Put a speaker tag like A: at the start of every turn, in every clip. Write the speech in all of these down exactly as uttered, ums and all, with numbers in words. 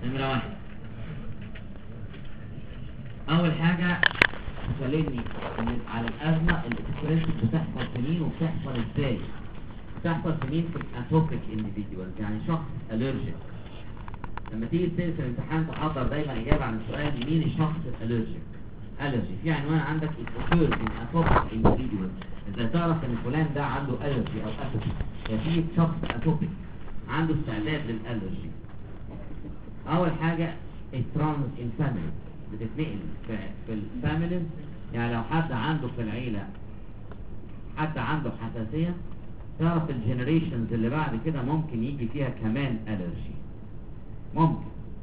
A: نمرة واحد، اول حاجة سألني على الازمة الاكسبرينس بتحصل في مين وبتحصل ازاي. بتحصل في مين؟ في الاتوبيك individuals، يعني شخص الرجيك. لما تيجي تسأل في الامتحان تحضر دايما اجابة عن السؤال مين الشخص الالرجيك. الرجي في عنوان عندك الاوكيرز ان اتوبيك individuals، ازاي تعرف ان فلان ده عنده الرجي او اتوبيك. يعني في شخص اتوبيك عنده استعداد للالرجي. اول حاجة الترانز ان فاميلي، بتتنقل في, في الفاميليز. يعني لو حد عنده في العيلة حد عنده حساسية، تعرف الجنريشنز اللي بعد كده ممكن يجي فيها كمان الرجي. ممكن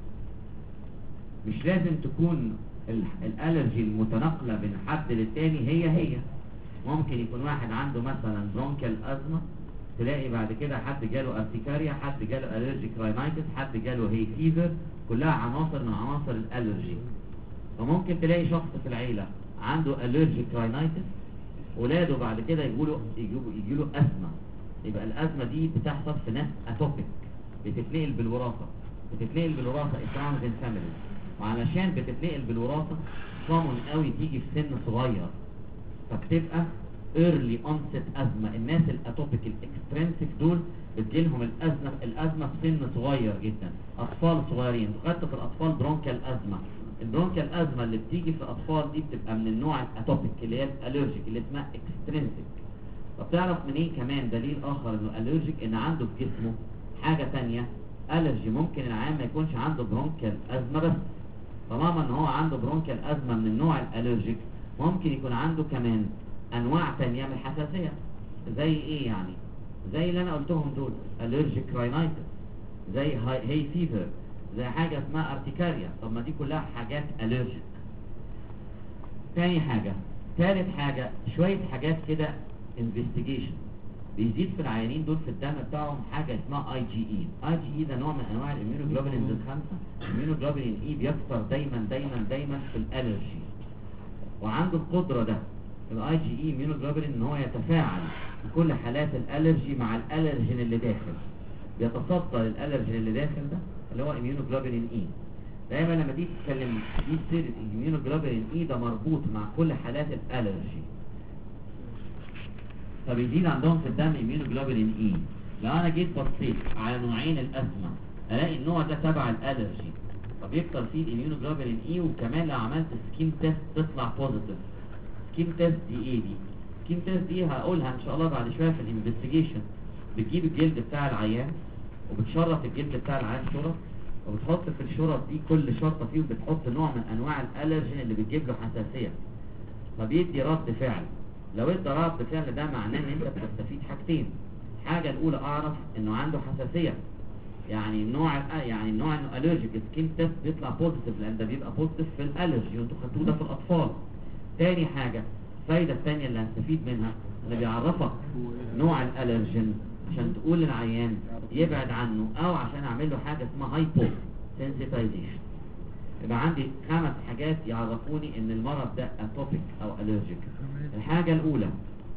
A: مش لازم تكون الالرجي المتنقلة من حد للتاني هي هي. ممكن يكون واحد عنده مثلا برونكال ازمة، تلاقي بعد كده حد جاله ارتيكاريا، حد جاله الرجيك راينايتس، حد جاله هي فيفر، كلها عناصر من عناصر الالرجي. وممكن تلاقي شخص في العيلة عنده الرجيك راينايتس، ولاده بعد كده يقولوا يجيله ازمة. يبقى الازمة دي بتحصل في ناس اتوبيك، بتتنقل بالوراثة. بتتنقل بالوراثة الترانزين فاميلي، وعلشان بتتنقل بالوراثة كومن قوي تيجي في سن صغير، فبتبقى early onset أزمة. الناس الاتوبيك الاكسترنسيك دول بتجيلهم الأزمة الأزمة في سن صغير جدا. أطفال صغيرين، خدت في الأطفال برونكال أزمة. البرونكال أزمة اللي بتيجي في الأطفال دي بتبقى من النوع الاتوبيك اللي هي الالرجيك اللي اسمها اكسترنسيك. طب تعرف منين كمان دليل آخر إنه الالرجيك؟ إن عنده في جسمه حاجة تانية الرجي. ممكن العيان ما يكونش عنده برونكال أزمة بس، طالما إن هو عنده برونكال أزمة من النوع الالرجيك ممكن يكون عنده كمان انواع تانية من الحساسية. زي ايه يعني؟ زي اللي انا قلتهم دول، الرجيك راينايتس، زي هاي فيفر، زي حاجة اسمها ارتيكاريا. طب ما دي كلها حاجات الرجيك. تاني حاجة ثالث حاجة شوية حاجات كده انفستيجيشن. بيزيد في العيانين دول في الدم بتاعهم حاجة اسمها اي جي اي. اي جي اي ده نوع من انواع الاميونوجلوبولينز الخمسة. الاميونوجلوبولين اي بيكثر دايما دايما دايما في الالرجي، وعنده القدرة ده الاي جي اي immunoglobulin ان هو يتفاعل في كل حالات الالرجي مع الالرجين اللي داخل. بيتصدى للالرجين اللي داخل ده اللي هو immunoglobulin اي. دايما لما تيجي تتكلم دي سيره immunoglobulin اي ده مربوط مع كل حالات الالرجي، فبيزيد عندهم في الدم immunoglobulin اي. لو انا جيت بصيت على نوعين الازمه الاقي النوع ده تبع الالرجي، فبيكتر فيه الاميونوجلوبولين اي. وكمان لو عملت سكين تيست تطلع بوزيتيف. سكين تيست دي ايه دي؟ سكين تيست دي هقولها ان شاء الله بعد شويه في الانفستيجيشن. بتجيب الجلد بتاع العيان وبتشرط الجلد بتاع العيان شرط، وبتحط في الشرط دي كل شرطه فيه وبتحط نوع من انواع الالرجين اللي بتجيب له حساسيه، فبيدي رد فعل. لو ادى رد فعل ده معناه ان انت بتستفيد حاجتين. الحاجه الاولى اعرف انه عنده حساسيه، يعني النوع يعني النوع انه الرجيك سكين تيست بيطلع بوزيتيف لان ده بيبقى بوزيتيف في الالرجي وانتوا خدتوه ده في الاطفال. تاني حاجه الفايده الثانيه اللي هنستفيد منها اللي بيعرفك نوع الالرجين عشان تقول للعيان يبعد عنه، او عشان اعمل له حاجه اسمها هايبو سنسيتايزيشن. يبقى عندي خمس حاجات يعرفوني ان المرض ده اتوبيك او الرجيك. الحاجه الاولى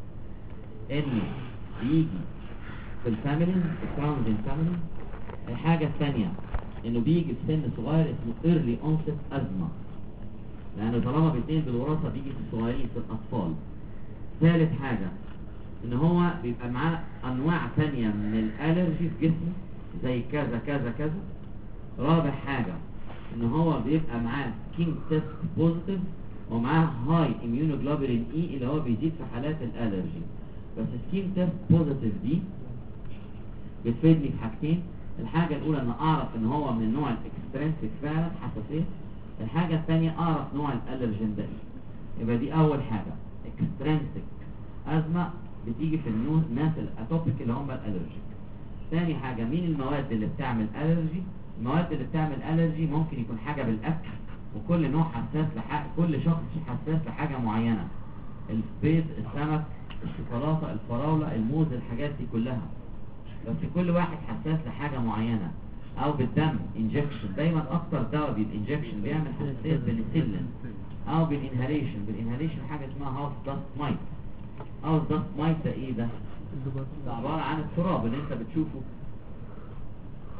A: انه بيجي في الفاميلي، في الترانزين فاميلي. الحاجة الثانية انه بيجي في سن صغير اسمه early onset أزمة، لانه طالما بيتنقل بالوراثة بيجي في الصغيرين في الاطفال. ثالث حاجة ان هو بيبقى معاه انواع ثانية من الالرجي في جسمه زي كذا كذا كذا. رابع حاجة ان هو بيبقى معاه سكين تيست بوزيتيف ومعاه هاي immunoglobulin اي اللي هو بيزيد في حالات الالرجي. بس سكين تيست بوزيتيف دي بتفيدني في حاجتين. الحاجة الأولى أن أعرف أن هو من النوع الإكسترنسيك فعلا حساسية. الحاجة الثانية أعرف نوع الألرجين ده. يبقى دي أول حاجة إكسترنسيك أزمة بتيجي في الناس الأتوبيك اللي هم الألرجيك. ثاني حاجة مين المواد اللي بتعمل ألرجي؟ المواد اللي بتعمل ألرجي ممكن يكون حاجة بالأكل، وكل نوع حساس لحاجة، كل شخص حساس لحاجة معينة. البيض، السمك، الشوكولاتة، الفراولة، الموز، الحاجات دي كلها. بس كل واحد حساس لحاجة معينة. او بالدم انجكشن، دايما اكتر دواء بالانجكشن بيعمل حساسية بنسلين، او بالانهاليشن. بالانهاليشن حاجة اسمها هاوس داست مايت. هاوس داست مايت ده ايه ده؟ ده عبارة عن التراب اللي انت بتشوفه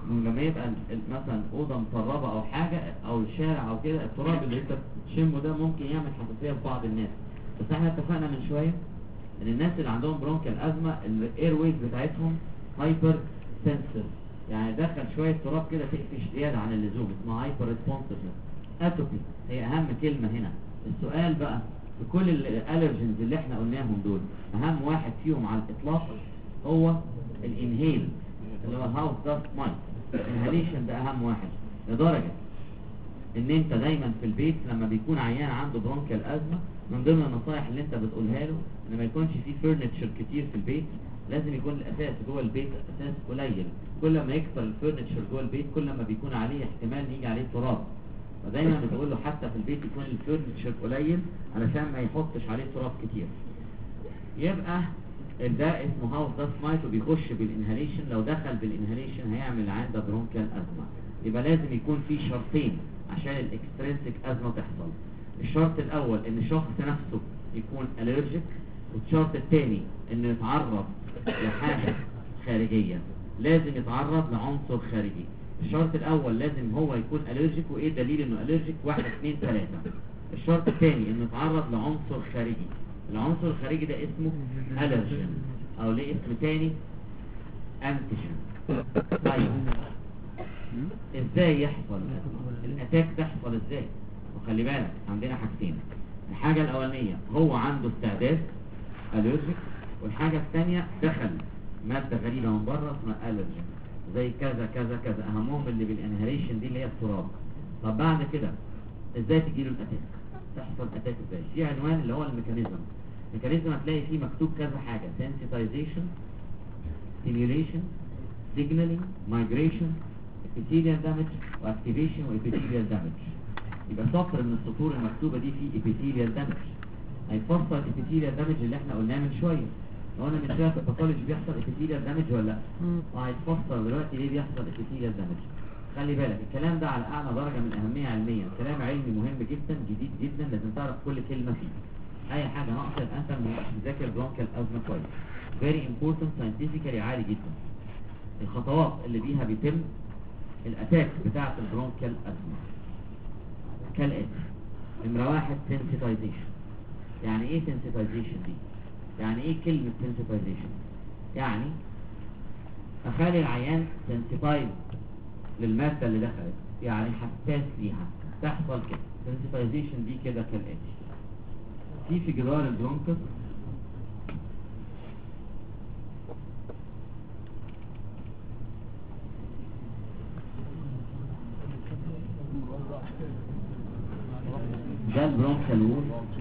A: لما يبقى ال- ال- مثلا اوضه مطربه او حاجه او الشارع او كده، التراب اللي انت بتشمه ده ممكن يعمل حساسيه في بعض الناس. بس احنا اتفقنا من شويه ان الناس اللي عندهم برونكيال ازمه الاير ويز بتاعتهم هايبر سنسر، يعني دخل شويه تراب كده تقفش زياده عن اللزوم، اسمها هايبر ريسبونسفنس. اتوبي هي اهم كلمه هنا. السؤال بقى في كل الالرجنز اللي احنا قلناهم دول، اهم واحد فيهم على الاطلاق هو الانهيل اللي هو هاوس داست مايت. الانهاليشن ده اهم واحد، لدرجه ان انت دايما في البيت لما بيكون عيان عنده برونكيال ازمه، من ضمن النصائح اللي انت بتقولها له ان ما يكونش فيه فرنتشر كتير في البيت، لازم يكون الاساس جوه البيت اساس قليل. كل ما يكتر الفرنتشر جوه البيت كل ما بيكون عليه احتمال يجي عليه تراب، فدايما بتقول له حتى في البيت يكون الفرنتشر قليل علشان ما يحطش عليه تراب كتير. يبقى ده اسمه هاوس داست مايت وبيخش بالانهاليشن. لو دخل بالانهاليشن هيعمل عنده برونكيال ازمه. يبقى لازم يكون في شرطين عشان الاكسترنسيك ازمه تحصل. الشرط الاول ان الشخص نفسه يكون الرجيك، والشرط الثاني انه يتعرض لحاجه خارجيه، لازم يتعرض لعنصر خارجي. الشرط الاول لازم هو يكون الرجيك، وايه دليل انه الرجيك؟ واحد اثنين ثلاثة. الشرط الثاني انه يتعرض لعنصر خارجي. العنصر الخارجي ده اسمه الرجين او ليه اسم تاني انتيجين. طيب ازاي يحصل الاتاك؟ تحصل ازاي؟ وخلي بالك عندنا حاجتين. الحاجه الاولانيه هو عنده استعداد الرجيك، والحاجه الثانيه دخل ماده غريبه من بره اسمها الرجين زي كذا كذا كذا، اهمهم اللي بالانهاليشن دي اللي هي التراب. طب بعد كده ازاي تجيله الاتاك؟ تحصل اتاك ازاي؟ في عنوان اللي هو الميكانيزم. الميكانيزم هتلاقي فيه مكتوب كذا حاجه: sensitization, stimulation, signaling, migration, epithelial damage واكتيفيشن وابيثيليال damage. يبقى سطر من السطور المكتوبه دي فيه epithelial damage، هيفسر epithelial damage اللي احنا قلناه من شويه. لو انا من شويه في الباثولوجي بيحصل epithelial damage ولا لا؟ وهيتفسر دلوقتي ليه بيحصل epithelial damage. خلي بالك الكلام ده على اعلى درجه من الاهميه علميا، كلام علمي مهم جدا جديد جدا، لازم تعرف كل كلمه فيه. اي حاجه ناقصه يبقى انت مش مذاكر برونكيال ازمه كويس. very important scientifically عالي جدا. الخطوات اللي بيها بيتم الاتاك بتاعه البرونكيال ازمه كالاتي: نمره واحد sensitization. يعني ايه sensitization دي؟ يعني ايه كلمه sensitization؟ يعني اخلي العيان sensitized للماده اللي دخلت، يعني حساس ليها. تحصل كده sensitization دي كده كالاتي: في في جدار البرونكس ده البرونكال وول،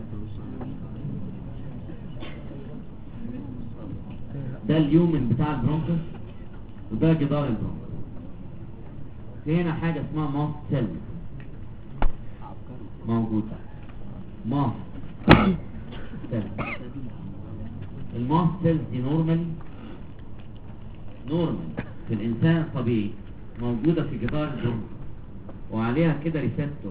A: ده اليومن بتاع البرونكس، وده جدار البرونكس. في هنا حاجه اسمها ماست سيل موجوده، ماست سيل. الماست سيلز دي نورمالي نورمال في الانسان الطبيعي موجوده في جدار البرونكس وعليها كده ريسبتور،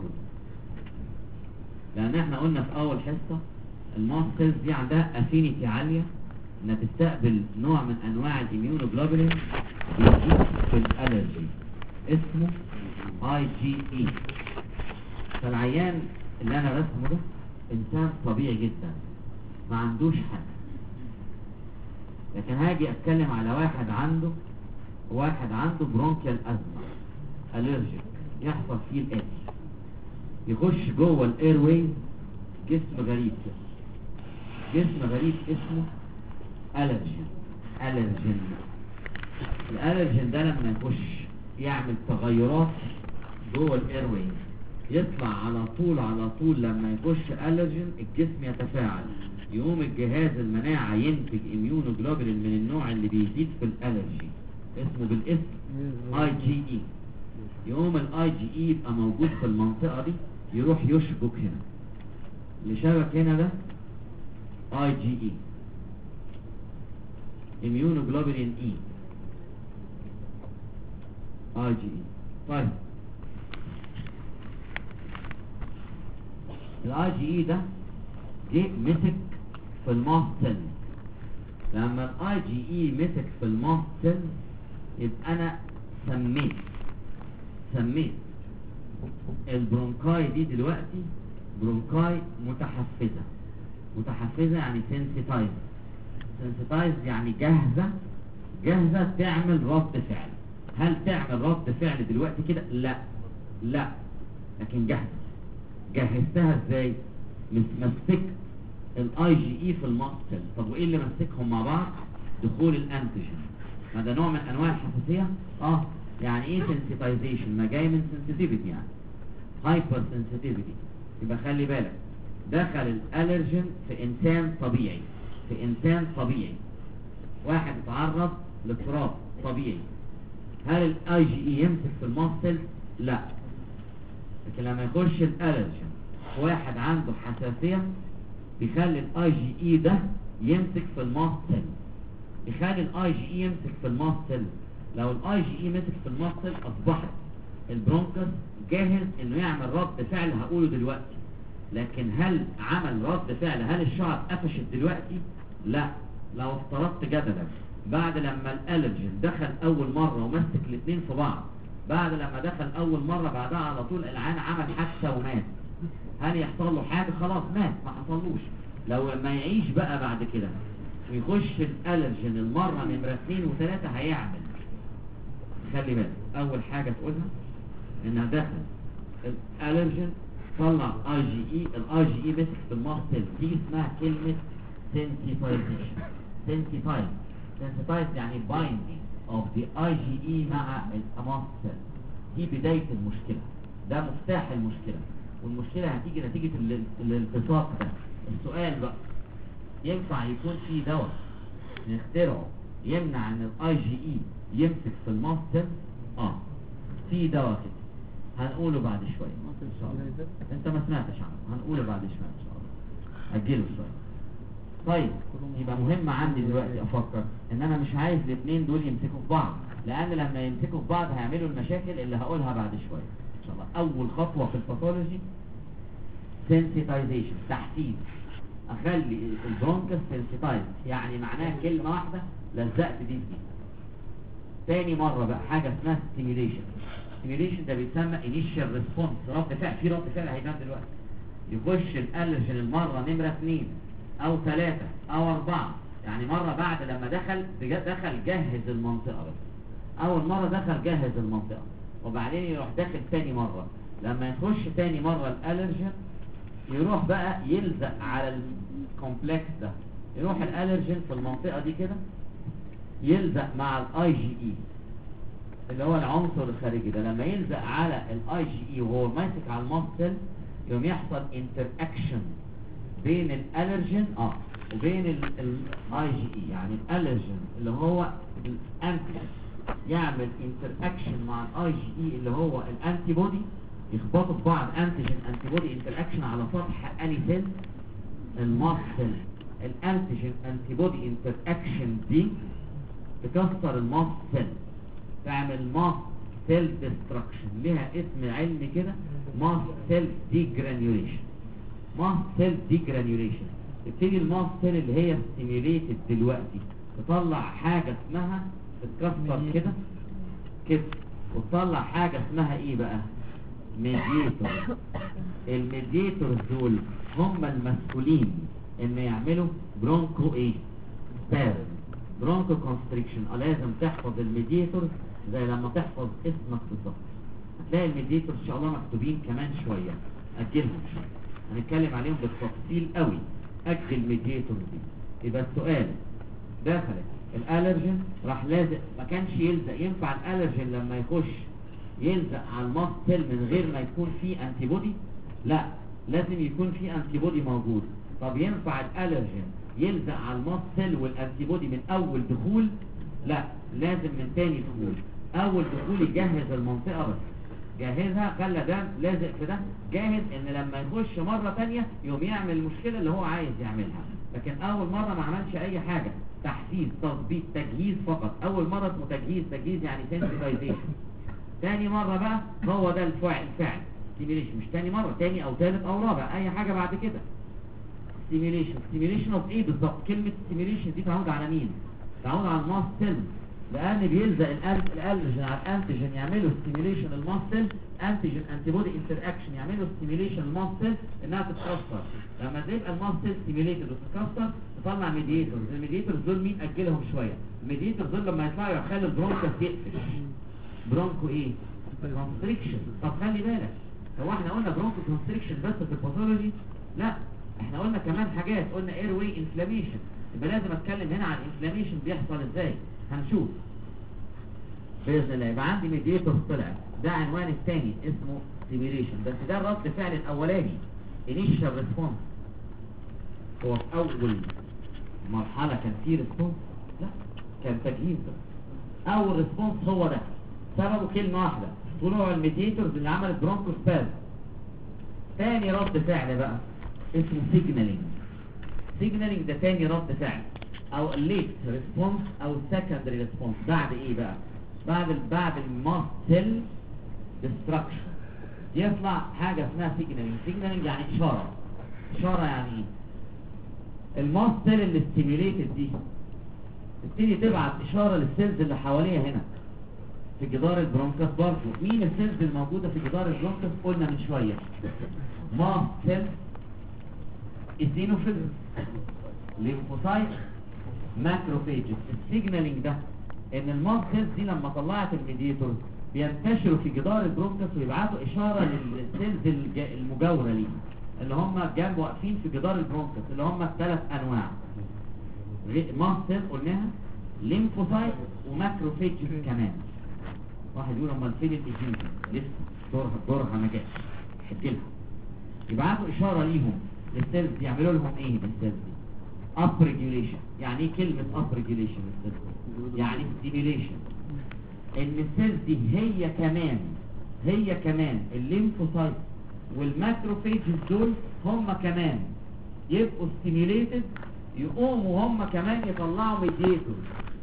A: لان احنا قلنا في اول حصه الماست سيلز دي عندها افينيتي عاليه انها تستقبل نوع من انواع الاميونوجلوبولين بيزيد في الالرجي اسمه اي جي اي. فالعيان اللي انا رسمه ده انسان طبيعي جدا ما عندوش حاجه، لكن هاجي اتكلم على واحد عنده واحد عنده برونكيال ازمه الرجيك، يحصل فيه الاتي: يخش جوه الاير واي جسم غريب كده، جسم غريب اسمه الرجين. الرجين الالرجين ده لما يخش يعمل تغيرات جوه الاير واي، يطلع على طول على طول. لما يخش الرجين الجسم يتفاعل، يقوم الجهاز المناعه ينتج اميونوجلوبولين من النوع اللي بيزيد في الالرجي اسمه بالاسم اي جي اي. يقوم الاي جي اي يبقى موجود في المنطقه دي، يروح يشبك هنا. اللي شبك هنا ده اي جي اي، اميونوجلوبولين اي، اي جي اي. طيب الاي جي اي ده جه مسك في الماست سيل. لما الاي جي اي مسك في الماست سيل يبقى انا سميت سميت البرونكاي دي دلوقتي برونكاي متحفزة. متحفزة يعني سنسيتايز. سنسيتايز يعني جاهزة جاهزة تعمل رد فعل. هل تعمل رد فعل دلوقتي كده؟ لا لا، لكن جاهزة. جهزتها ازاي؟ مسكت الاي جي اي في الماسل. طب وايه اللي مسكهم مع بعض؟ دخول الانتيجين. ما ده نوع من انواع الحساسية. اه يعني ايه سنسيتايزيشن؟ ما جاي من سنسيتيفيتي، يعني هايبر سنسيتيفيتي. يبقى خلي بالك، دخل الالرجين في انسان طبيعي في انسان طبيعي واحد اتعرض لتراب طبيعي. هل الاي جي اي يمسك في الماسل؟ لا. لكن لما يخش الالرجين واحد عنده حساسية بيخلي الاي جي اي ده يمسك في الماسل. بيخلي الاي جي اي يمسك في الماسل. لو الاي جي اي مسك في الماسل اصبحت البرونكس جاهز انه يعمل رد فعل هقوله دلوقتي. لكن هل عمل رد فعل؟ هل الشعر قفشت دلوقتي؟ لا. لو افترضت جدلا بعد لما الالرجين دخل اول مرة ومسك الاثنين في بعض، بعد لما دخل اول مرة بعدها على طول العيان عمل حادثة ومات، هل يحصل له حاجة؟ خلاص مات، ما حصلوش. لو لما يعيش بقى بعد كده ويخش الالرجين المرة نمرة اثنين وثلاثة هيعمل. خلي بالك اول حاجة تقولها انها دخل الالرجين طلع اي جي اي، الاي جي اي مسك في الماسل. دي اسمها كلمة sensitization. sensitize sensitize يعني binding of the اي جي اي مع الماسل. دي بداية المشكلة، ده مفتاح المشكلة، والمشكلة هتيجي نتيجة الالتصاق ده. السؤال بقى، ينفع يكون في دواء نخترعه يمنع ان الاي جي اي يمسك في الماسل؟ اه في دواء كده هنقوله بعد شوية ان شاء الله. انت ما سمعتش عنه، هنقوله بعد شوية ان شاء الله، اجله شوية. طيب يبقى مهم عندي دلوقتي افكر ان انا مش عايز الاثنين دول يمسكوا في بعض، لان لما يمسكوا في بعض هيعملوا المشاكل اللي هقولها بعد شوية ان شاء الله. اول خطوة في الباثولوجي سنسيتايزيشن، تحفيز. اخلي البرونكس سنسيتايز، يعني معناها كلمة واحدة لزقت دي في دي. تاني مرة بقى حاجة اسمها ستيميوليشن. ستيميوليشن ده بيسمى انيشال ريسبونس، رد فعل. في رد فعل هيبان دلوقتي. يخش الالرجين المرة نمرة اثنين او ثلاثة او اربعة، يعني مرة بعد لما دخل دخل جهز المنطقة. بس اول مرة دخل جهز المنطقة، وبعدين يروح داخل تاني مرة. لما يخش تاني مرة الالرجين يروح بقى يلزق على الكومبلكس ده. يروح الالرجين في المنطقة دي كده يلزق مع الاي جي اي اللي هو العنصر الخارجي ده. لما يلزق على الاي جي اي وهو ماسك على الماسل يوم يحصل انتر اكشن بين الالرجين اه وبين الاي جي اي. يعني الالرجين اللي هو الانتيجين يعمل انتر اكشن مع الاي جي اي اللي هو الانتي بودي، يخبطوا في بعض. انتيجين انتي بودي انتر اكشن على سطح اني سيل؟ الماسل. الانتيجين انتي بودي انتر اكشن دي تكسر الماست سيل، تعمل ماست سيل ديستركشن. لها اسم علمي كده، ماست سيل ديجرانيوليشن. ماست سيل ديجرانيوليشن. تبتدي الماست سيل اللي هي ستيميوليتد دلوقتي تطلع حاجة اسمها، تتكسر كده كده وتطلع حاجة اسمها ايه بقى؟ ميديتور. الميديتورز دول هم المسؤولين ان يعملوا برونكو ايه؟ سبازم، برونكو كونستريكشن. لازم تحفظ الميديتور زي لما تحفظ اسمك بالظبط. هتلاقي الميديتور ان شاء الله مكتوبين كمان شوية، اجلهم شوية هنتكلم عليهم بالتفصيل قوي. اجل ميديتور دي. يبقى السؤال، دخلت الالرجين راح لازق، ما كانش يلزق. ينفع الالرجين لما يخش يلزق على الماست سيل من غير ما يكون فيه انتي بودي؟ لا، لازم يكون فيه انتي بودي موجود. طب ينفع الالرجين يلزق على الماست سيل والانتي بودي من اول دخول؟ لا، لازم من تاني دخول. اول دخول يجهز المنطقة بس، جهزها، خلى ده لازق في ده، جاهز ان لما يخش مرة تانية يوم يعمل المشكلة اللي هو عايز يعملها. لكن اول مرة ما عملش اي حاجة، تحفيز، تظبيط، تجهيز فقط. اول مرة اسمه تجهيز. تجهيز يعني سنسيتايزيشن. تاني مرة بقى هو ده الفعل الفعل ستيميوليشن. مش تاني مرة، تاني او ثالث او رابع، اي حاجة بعد كده ستيميوليشن. ستيميوليشن اوف ايه بالظبط؟ كلمة ستيميوليشن دي تعود على مين؟ تعود على الماست سيل. لان بيلزق الأل- الالرجين على الانتيجين يعملوا ستيميليشن الماسل، انتيجين انتي بودي انتر اكشن يعملوا ستيميليشن الماسل انها تتكسر. لما تبقى الماسل ستيميليتد وتتكسر تطلع ميديتورز، الميديتورز دول مين اجلهم شويه؟ الميديتورز دول لما يطلعوا يخلوا البرونكس يقفش. برونكو ايه؟ كونستريكشن. طب خلي بالك، هو احنا قلنا برونكو كونستريكشن بس في الباثولوجي؟ لا، احنا قلنا كمان حاجات، قلنا اير واي انفلاميشن، يبقى لازم اتكلم هنا عن الانفلاميشن بيحصل ازاي. هنشوف باذن الله. يبقى عندي ميديتور طلع، ده عنوان الثاني اسمه ستيميليشن، بس ده الرد فعل الاولاني انيشال ريسبونس. هو في اول مرحله كان في ريسبونس؟ لا، كان تجهيز. اول ريسبونس هو ده، سببه كلمه واحده، طلوع الميديتورز اللي عملت برونكوسباز. ثاني رد فعل بقى اسمه سيجنالينج. سيجنالينج ده ثاني رد فعل او الليت ريسبونس او سكندري ريسبونس. بعد ايه بقى؟ بعد ال بعد الماست سيل ديستراكشن يطلع حاجه اسمها سيجنالينج. سيجنالينج يعني اشاره. اشاره يعني ايه؟ الماست سيل اللي ستيميليتد دي تبتدي تبعت اشاره للسيلز اللي حواليها هنا في جدار البرونكس. برضه مين السيلز الموجوده في جدار البرونكس؟ قلنا من شويه ماست سيل، ايزينوفيل، ليمفوسايت، ماكروفيجز. السيجنالينج ده ان الماست سيلز دي لما طلعت الميديتور بينتشروا في جدار البرونكس ويبعتوا اشاره للسيلز الج- المجاوره ليه اللي هم جنب واقفين في جدار البرونكس، اللي هم الثلاث انواع. ماست سيل قلناها، ليمفوسايت، وماكروفيجز كمان. واحد يقول امال فين الايزينوفيل؟ لسه دورها دورها ما جاش، حدلها. يبعتوا اشاره ليهم للسيلز دي، يعملوا لهم ايه بالسيلز دي؟ اب ريجوليشن. يعني ايه كلمه اب ريجوليشن؟ يعني ستيميليشن ان السيلز دي هي كمان هي كمان الليمفوسايت والماكروفيجز دول هم كمان يبقوا ستيميليتد، يقوموا هم كمان يطلعوا ميديتور.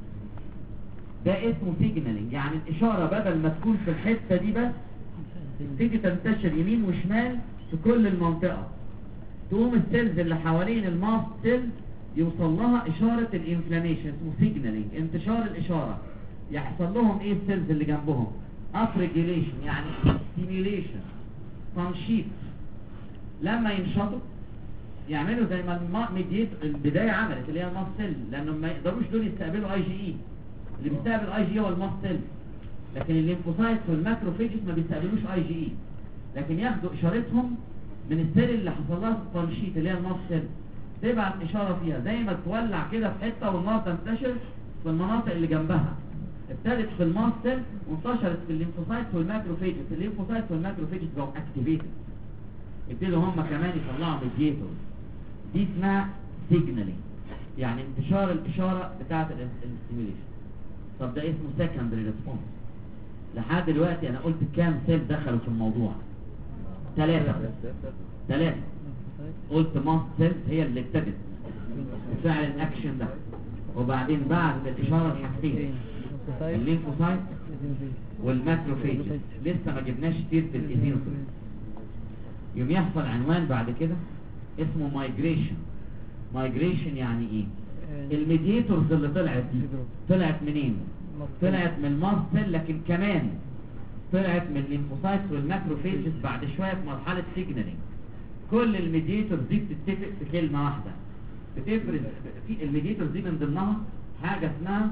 A: ده اسمه سيجنالينج. يعني الاشاره بدل ما تكون في الحته دي بس تيجي تنتشر يمين وشمال في كل المنطقه، تقوم السيلز اللي حوالين الماست سيل يوصل لها اشاره الانفلاميشن. اسمه سيجنالينج، انتشار الاشاره. يحصل لهم ايه السيلز اللي جنبهم؟ اب ريجوليشن، يعني ستيميوليشن، تنشيط. لما ينشطوا يعملوا زي ما الميديت البدايه عملت اللي هي الماست سيل، لانهم ما يقدروش دول يستقبلوا اي جي اي. اللي بيستقبل اي جي اي هو الماست سيل، لكن الليمفوسايتس والماكروفيجز ما بيستقبلوش اي جي اي، لكن ياخدوا اشارتهم من السيل اللي حصل لها تنشيط اللي هي الماست سيل، تبعت اشاره فيها زي ما تولع كده في حته والنار تنتشر في المناطق اللي جنبها. ابتدت في الماست سيل وانتشرت في الليمفوسايتس والماكروفيجز. الليمفوسايتس والماكروفيجز بقوا اكتيفيتد، ابتدوا هم كمان يطلعوا ميديتور. دي اسمها سيجنالينج، يعني انتشار الاشاره بتاعه الاستيميليشن. طب ده اسمه سكندري ريسبونس. لحد دلوقتي انا قلت كام سيل دخلوا في الموضوع؟ ثلاثة ثلاثة قلت ماست سيلز هي اللي ابتدت بفعل الاكشن ده، وبعدين بعد الاشاره الحاجتين الليمفوسايت والماكروفيج. لسه ما جبناش سيره الايزينوفيل. يوم يحصل عنوان بعد كده اسمه مايجريشن. مايجريشن يعني ايه؟ الميديتورز اللي طلعت دي طلعت منين؟ طلعت من الماست سيل، لكن كمان طلعت من الليمفوسايتس والماكروفيجز بعد شويه في مرحله سيجنالينج. كل الميديتورز دي بتتفق في كلمه واحده، بتفرز في الميديتورز دي من ضمنها حاجه اسمها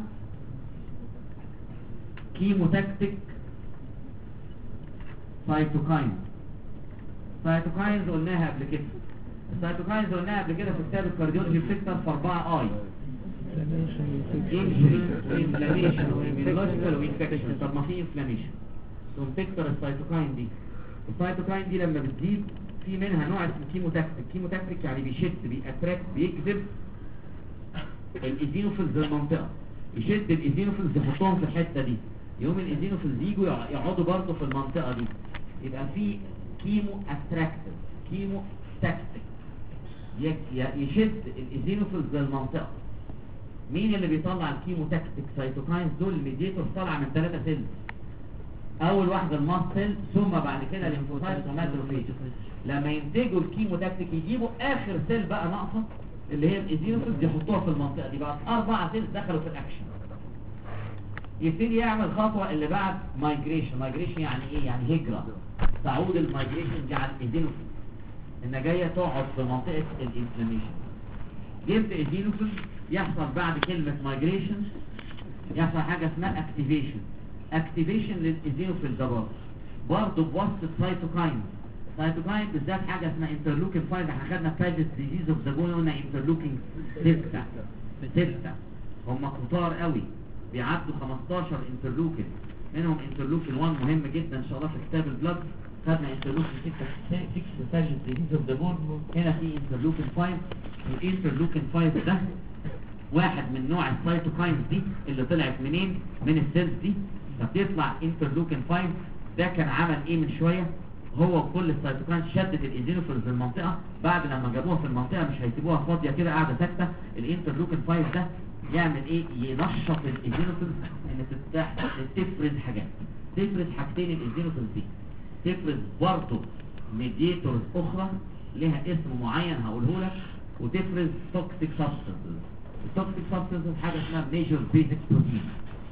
A: كيموتاكتيك سايتوكاين. سايتوكاينز قلناها قبل كده. السايتوكاينز قلناها قبل كده في كتاب الكارديولوجي بتكتر في أربعة اي: انفلاميشن وانفيولوجيكال وانفكشن. طب ما في انفلاميشن تقوم تكتر السايتوكاين دي. السايتوكاين دي لما بتزيد في منها نوع اسمه كيموتاكتيك. كيموتاكتيك يعني بيشد، بيأتراكت، بيجذب الايزينوفيلز المنطقه، يشد الايزينوفيلز يحطهم في الحته دي، يوم الايزينوفيلز يجوا يقعدوا برضه في المنطقه دي. يبقى في كيمو اتراكتيف، كيمو تاكتيك، يشد الايزينوفيلز للمنطقه. مين اللي بيطلع الكيمو تاكتيك سايتوكاينز دول؟ الميديتور طالعه من ثلاثه سيلز. اول واحده الماست سيل، ثم بعد كده الليمفوسايتس والماكروفيج. لما ينتجوا الكيمو تاكتيك يجيبوا اخر سيل بقى ناقصه اللي هي الايزينوفيلز، يحطوها في المنطقه دي. بقى اربعه سيلز دخلوا في الاكشن. يبتدي يعمل خطوه اللي بعد مايجريشن. مايجريشن يعني ايه؟ يعني هجره. تعود المايجريشن دي على الايزينوفيل انها جايه تقعد في منطقه الانفلاميشن. يبدا الايزينوفيل يحصل بعد كلمه مايجريشن يحصل حاجه اسمها اكتيفيشن. اكتيفيشن للايزينوفيل ده برضه برضه بواسطه سايتوكاين. سايتوكاين بالذات حاجه اسمها انترلوكين خمسة. احنا خدنا فايدة ديزيز اوف ذا بون قلنا انترلوكين ستة ستة هم كتار قوي بيعدوا خمستاشر انترلوكين، منهم انترلوكين واحد مهم جدا ان شاء الله في كتاب البلاد. خدنا انترلوكين ستة ستة فايدة ديزيز اوف ذا بون. هنا في انترلوكين خمسة. الانترلوكين خمسة ده واحد من نوع السايتوكاينز دي اللي طلعت منين؟ من السيلز دي. فبتطلع انترلوكين خمسة ده كان عمل ايه من شويه؟ هو كل السايتوكاين شدت الايزينوفيلز في المنطقه. بعد لما جابوها في المنطقه مش هيسيبوها فاضيه كده قاعده ساكته. الانترلوكين خمسة ده يعمل ايه؟ ينشط الايزينوفيلز ان تفتح تفرز حاجات. تفرز حاجتين الايزينوفيلز دي. تفرز برضه ميديتورز اخرى لها اسم معين هقوله لك، وتفرز توكسيك سبستانسز. التوكسيك سبستانسز حاجه اسمها ميجور بيزك بروتين.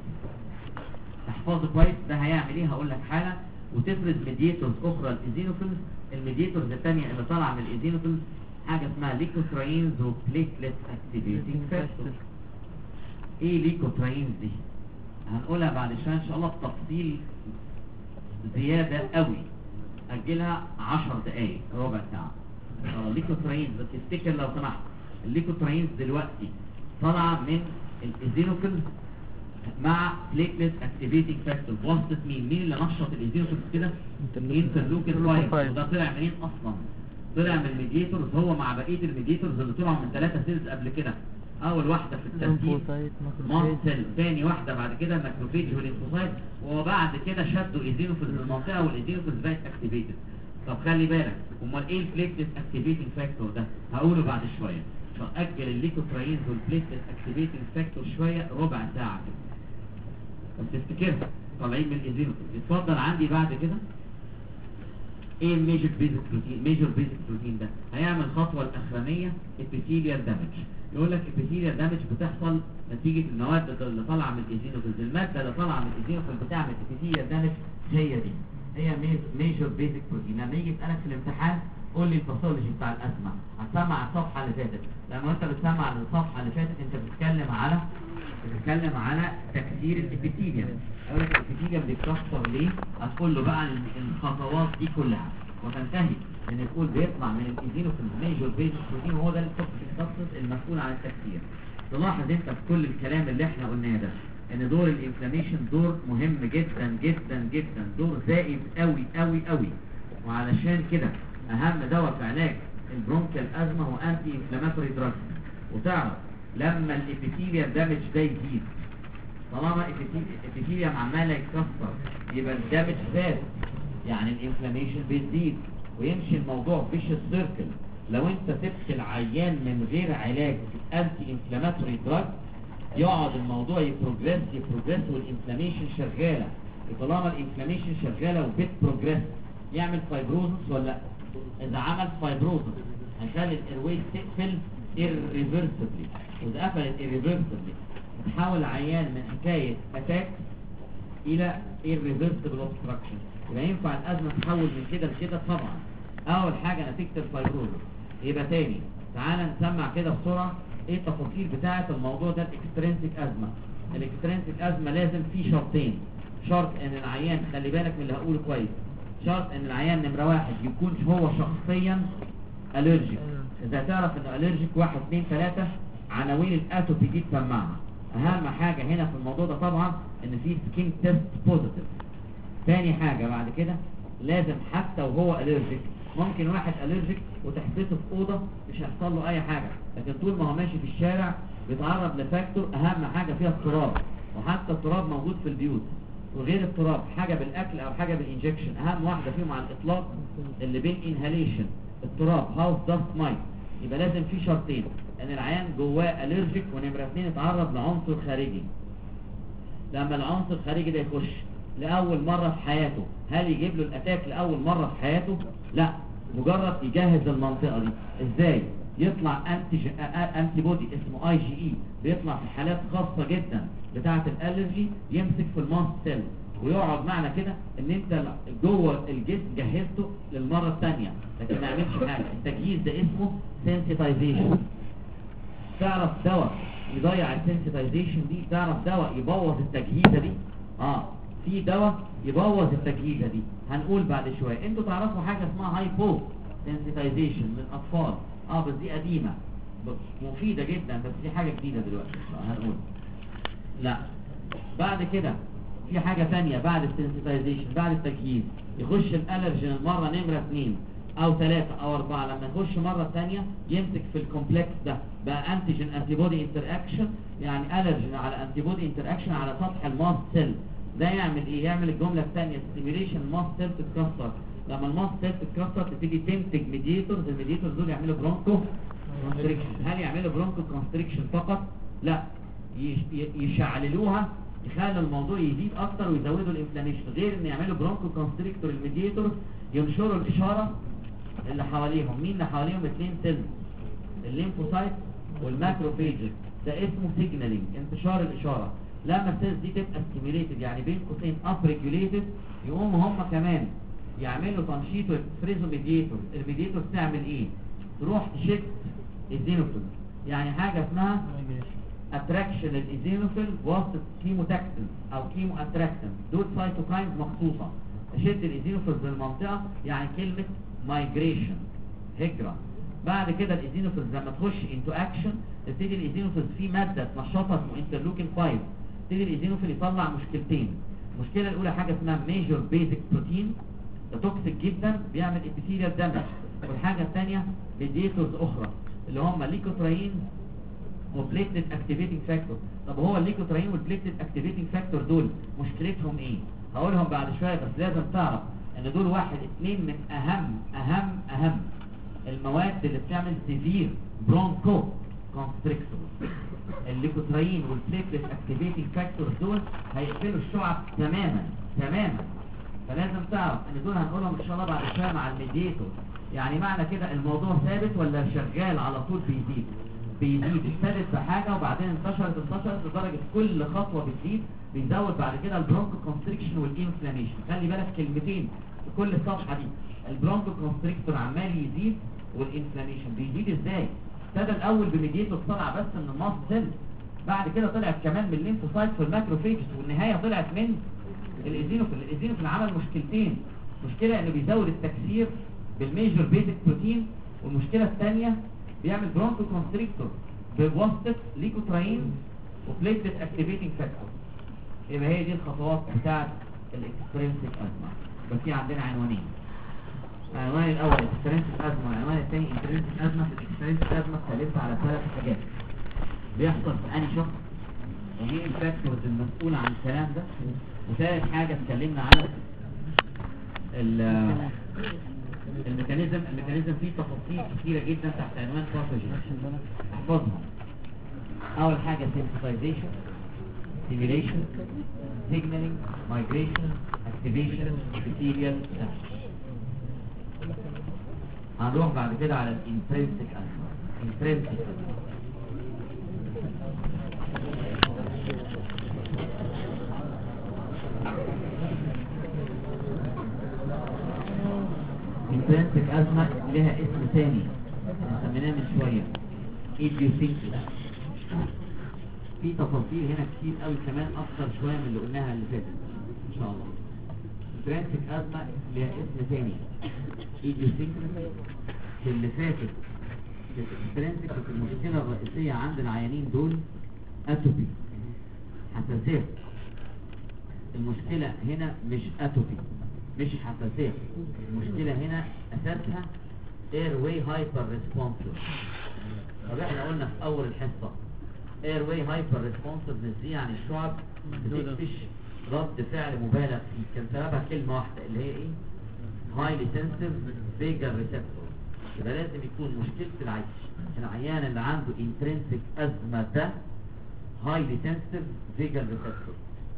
A: تحفظه كويس ده هيعمل ايه هقول لك حالا. وتفرز ميديتورز اخرى الايزينوفيلز. الميديتورز الثانيه اللي طالعه من الايزينوفيلز حاجه اسمها ليكوتراينز وبليتلت اكتيفيتنج فاكتور. ايه ليكوتراينز دي؟ هنقولها بعد شويه ان شاء الله بتفصيل زياده قوي. اجلها عشر دقائق ربع ساعه. اه ليكوتراينز بس تفتكر لو سمحت الليكوتراينز دلوقتي طالعه من الايزينوفيلز مع بليتلت اكتيفيتنج فاكتور. بواسطه مين؟ مين اللي نشط الايزينوفيلز كده؟ انترلوكين خمسة. وده طلع منين اصلا؟ طلع من الميديتورز هو مع بقيه الميديتورز اللي طلعوا من ثلاثه سيلز قبل كده. اول واحده في الترتيب مونسل، ثاني واحده بعد كده الماكروفيج والليمفوسايت، وبعد كده شدوا ايزينوفيلز المنطقه والايزينوفيلز بقت اكتيفيتد. طب خلي بالك امال ايه البليتلت اكتيفيتنج فاكتور ده؟ هقوله بعد شويه. فاجل الليكوتراينز والبليتلت اكتيفيتنج فاكتور شويه ربع ساعه كده. طب تفتكرها طالعين من الايزينوفيلز. اتفضل عندي بعد كده ايه الميجر بيزك بروتين؟ ميجر بيزك بروتين ده هيعمل الخطوه الاخرانيه ابيثيليال دامج. يقول لك ابيثيليال دامج بتحصل نتيجه المواد اللي طالعه من الايزينوفيلز. الماده اللي طالعه من الايزينوفيلز بتعمل ابيثيليال دامج هي دي. هي ميجر بيزك بروتين. لما يجي يسالك في الامتحان قول لي الباثولوجي بتاع الازمه، هتسمع الصفحه اللي فاتت. لما انت بتسمع الصفحه اللي فاتت انت بتتكلم على بتتكلم على تكسير الابيثيليوم. اقول لك الابيثيليوم بيتكسر ليه؟ هتقول له بقى الخطوات دي كلها وتنتهي ان تقول بيطلع من الايزينوفيلز ميجور بيزك بروتين وهو ده التوكسيك سبستانس المسؤول عن التكسير. تلاحظ انت في كل الكلام اللي احنا قلناه ده ان دور الانفلاميشن دور مهم جدا جدا جدا، دور زائد قوي قوي قوي. وعلشان كده اهم دواء في علاج البرونكيال ازمه هو انتي انفلاماتوري دراج. وتعرف لما الابيثيليوم دامج ده يزيد، طالما الابيثيليوم عمال يتكسر يبقى الدامج زاد، يعني الانفلاميشن بيزيد ويمشي الموضوع فيش السيركل. لو انت سبت العيان من غير علاج انتي انفلاماتوري دراج يقعد الموضوع يبروجريس يبروجريس والانفلاميشن شغاله. طالما الانفلاميشن شغاله وبيت بروجريس يعمل فايبروزس ولا؟ اذا عمل فايبروزس هيخلي الايرويز تقفل irreversibly. واذا قفلت irreversibly تحول العيان من حكايه اتاك الى irreversible obstruction. يبقى ينفع الازمه تتحول من كده لكده طبعا. اول حاجه نتيجه الفايبروزس. يبقى تاني تعال نسمع كده بسرعه ايه التفاصيل بتاعه الموضوع ده. الاكسترينسيك ازمه. الاكسترينسيك ازمه لازم في شرطين. شرط ان العيان خلي بالك من اللي هقوله كويس. شرط ان العيان نمره واحد يكون هو شخصيا الرجيك. اذا تعرف انه الرجيك واحد اثنين ثلاثة عناوين الاتوبي دي تسمعها. اهم حاجه هنا في الموضوع ده طبعا ان في سكين تيست بوزيتيف. ثاني حاجه بعد كده لازم حتى وهو الرجيك، ممكن واحد الرجيك وتحبسه في اوضه مش هيحصل له اي حاجه، لكن طول ما هو ماشي في الشارع بيتعرض لفاكتور اهم حاجه فيها التراب. وحتى التراب موجود في البيوت، وغير التراب حاجه بالاكل او حاجه بالانجكشن. اهم واحده فيهم على الاطلاق اللي بين انهاليشن التراب هاوس داست مايت. يبقى لازم في شرطين، ان العيان جواه الرجيك ونمره اثنين يتعرض لعنصر خارجي. لما العنصر الخارجي ده يخش لاول مره في حياته هل يجيب له الاتاك لاول مره في حياته؟ لا، مجرد يجهز المنطقه دي. ازاي؟ يطلع انتي انتي بودي اسمه اي جي اي، بيطلع في حالات خاصه جدا بتاعه الالرجي، يمسك في الماست سيل ويقعد. معنى كده ان انت جوه الجسم جهزته للمره الثانيه، لكن ما يعملش حاجه. التجهيز ده اسمه سensitization. تعرف دواء يضيع السنسيتايزيشن دي؟ تعرف دواء يبوظ التجهيزه دي؟ اه في دواء يبوظ التجهيزه دي، هنقول بعد شويه. انتوا تعرفوا حاجه اسمها هايبو سنسيتايزيشن للاطفال، اه بس دي قديمه مفيده جدا، بس دي حاجه جديده دلوقتي هنقول. لا بعد كده في حاجه ثانيه بعد السنسيتايزيشن، بعد التجهيز، يخش الالرجين المره نمره اثنين او ثلاثة او اربعة. لما يخش مرة ثانية يمسك في الكومبلكس ده، بقى انتيجين انتي بودي انتر اكشن، يعني الرجين على انتي بودي انتر اكشن على سطح الماست سيل. ده يعمل ايه؟ يعمل الجملة الثانية ستيميوليشن الماست سيل تتكسر. لما الماست سيل تتكسر تبتدي تنتج ميديتورز، الميديتورز دول يعملوا برونكو كونستريكشن. هل يعملوا برونكو كونستريكشن فقط؟ لا، يشعللوها، يخلوا الموضوع يزيد اكتر ويزودوا الانفلاميشن. غير ان يعملوا برونكو كونستريكتور الميديتورز ينشروا الاشارة اللي حواليهم. مين اللي حواليهم؟ اثنين سيلز، الليمفوسايت والماكروفيجز. ده اسمه سيجنالينج، انتشار الاشاره. لما السيلز دي تبقى ستيميوليتد، يعني بين قوسين اب ريجوليتد، يقوموا هم كمان يعملوا تنشيط ويفرزوا ميديتورز. الميديتورز تعمل ايه؟ تروح تشد الزينوفيل، يعني حاجه اسمها اتراكشن الايزينوفيل بواسطه كيموتاكسين او كيمو اتراكتين. دول سايتوكاينز مخصوصه تشد الايزينوفيل بالمنطقه، يعني كلمه مايجريشن، هجرة. بعد كده الايزينوفيلز لما تخش انتو اكشن، تبتدي الايزينوفيلز في ماده تنشطها اسمه انترلوكين خمسة. تبتدي الايزينوفيل يطلع مشكلتين. المشكله الاولى حاجه اسمها ميجور بيزك بروتين، ده توكسيك جدا بيعمل ابيثيليال دامج. والحاجه الثانيه ميديتورز اخرى اللي هم ليكوتراين وبليتلت اكتيفيتنج فاكتور. طب هو الليكوتراين والبليتلت اكتيفيتنج فاكتور دول مشكلتهم ايه؟ هقولهم بعد شويه، بس لازم تعرف ان دول واحد اثنين من اهم اهم اهم المواد اللي بتعمل سيفير برونكو كونستريكتور. الليكوتراين والبليتلت اكتيفيتنج فاكتور دول هيقفلوا الشعب تماما تماما. فلازم تعرف ان دول هنقولهم ان شاء الله بعد شويه مع الميديتور. يعني معنى كده الموضوع ثابت ولا شغال على طول؟ بيزيد بيزيد. ابتدت بحاجه وبعدين انتشرت انتشرت لدرجه كل خطوه بتزيد، بيزود بعد كده البرونكو كونستريكشن والانفلاميشن. خلي بالك كلمتين في كل الصفحه دي، البرونكو كونستريكتور عمال يزيد والانفلاميشن بيزيد. ازاي؟ ابتدى الاول بميديتور طلع بس من الماست سيل، بعد كده طلعت كمان من الليمفوسايت والماكروفيجز، والنهايه طلعت من الايزينوفيل. الايزينوفيل عمل مشكلتين، مشكله انه بيزود التكسير بالميجور بيزك بروتين، والمشكله الثانيه بيعمل برونكو كونستريكتور بواسطه ليكوتراين وبليتلت اكتيفيتنج فاكتور. يبقى هي دي الخطوات بتاعت الاكسترينسيك ازمه. بس في عندنا عنوانين، العنوان الاول اكسترينسيك ازمه، والعنوان الثاني انترنسيك ازمه. في الاكسترينسيك ازمه اتكلمت على ثلاث حاجات بيحصل في انهي شخص، ومين الفاكتورز المسؤوله عن الكلام ده، وثالث حاجه اتكلمنا على الميكانيزم. الميكانيزم فيه تفاصيل كثيره جدا تحت عنوان باثوجين، احفظهم. اول حاجه sensitization، stimulation، signaling، migration، activation، epithelial damage. هنروح بعد كده على الانترنسيك ازمه. intrinsic intrinsic ازمه لها اسم ثاني سميناه من شويه idiosyncrasy. في تفاصيل هنا كتير قوي كمان اكتر شويه من اللي قلناها اللي فاتت ان شاء الله. intrinsic ازمه لها اسم ثاني idiosyncrasy. في اللي فاتت في الانترنسيك المشكله الرئيسيه عند العيانين دول اتوبي، حساسيه. المشكله هنا مش اتوبي مش حساسيه، المشكله هنا اساسها airway hyper responsive. طب احنا قلنا في اول الحصه airway hyper responsiveness دي يعني الشعب بتكفش رد فعل مبالغ فيه، كان سببها كلمه واحده اللي هي ايه؟ highly sensitive vagal receptor. يبقى لازم يكون مشكله العيش العيان اللي عنده intrinsic ازمه ده highly sensitive vagal receptor.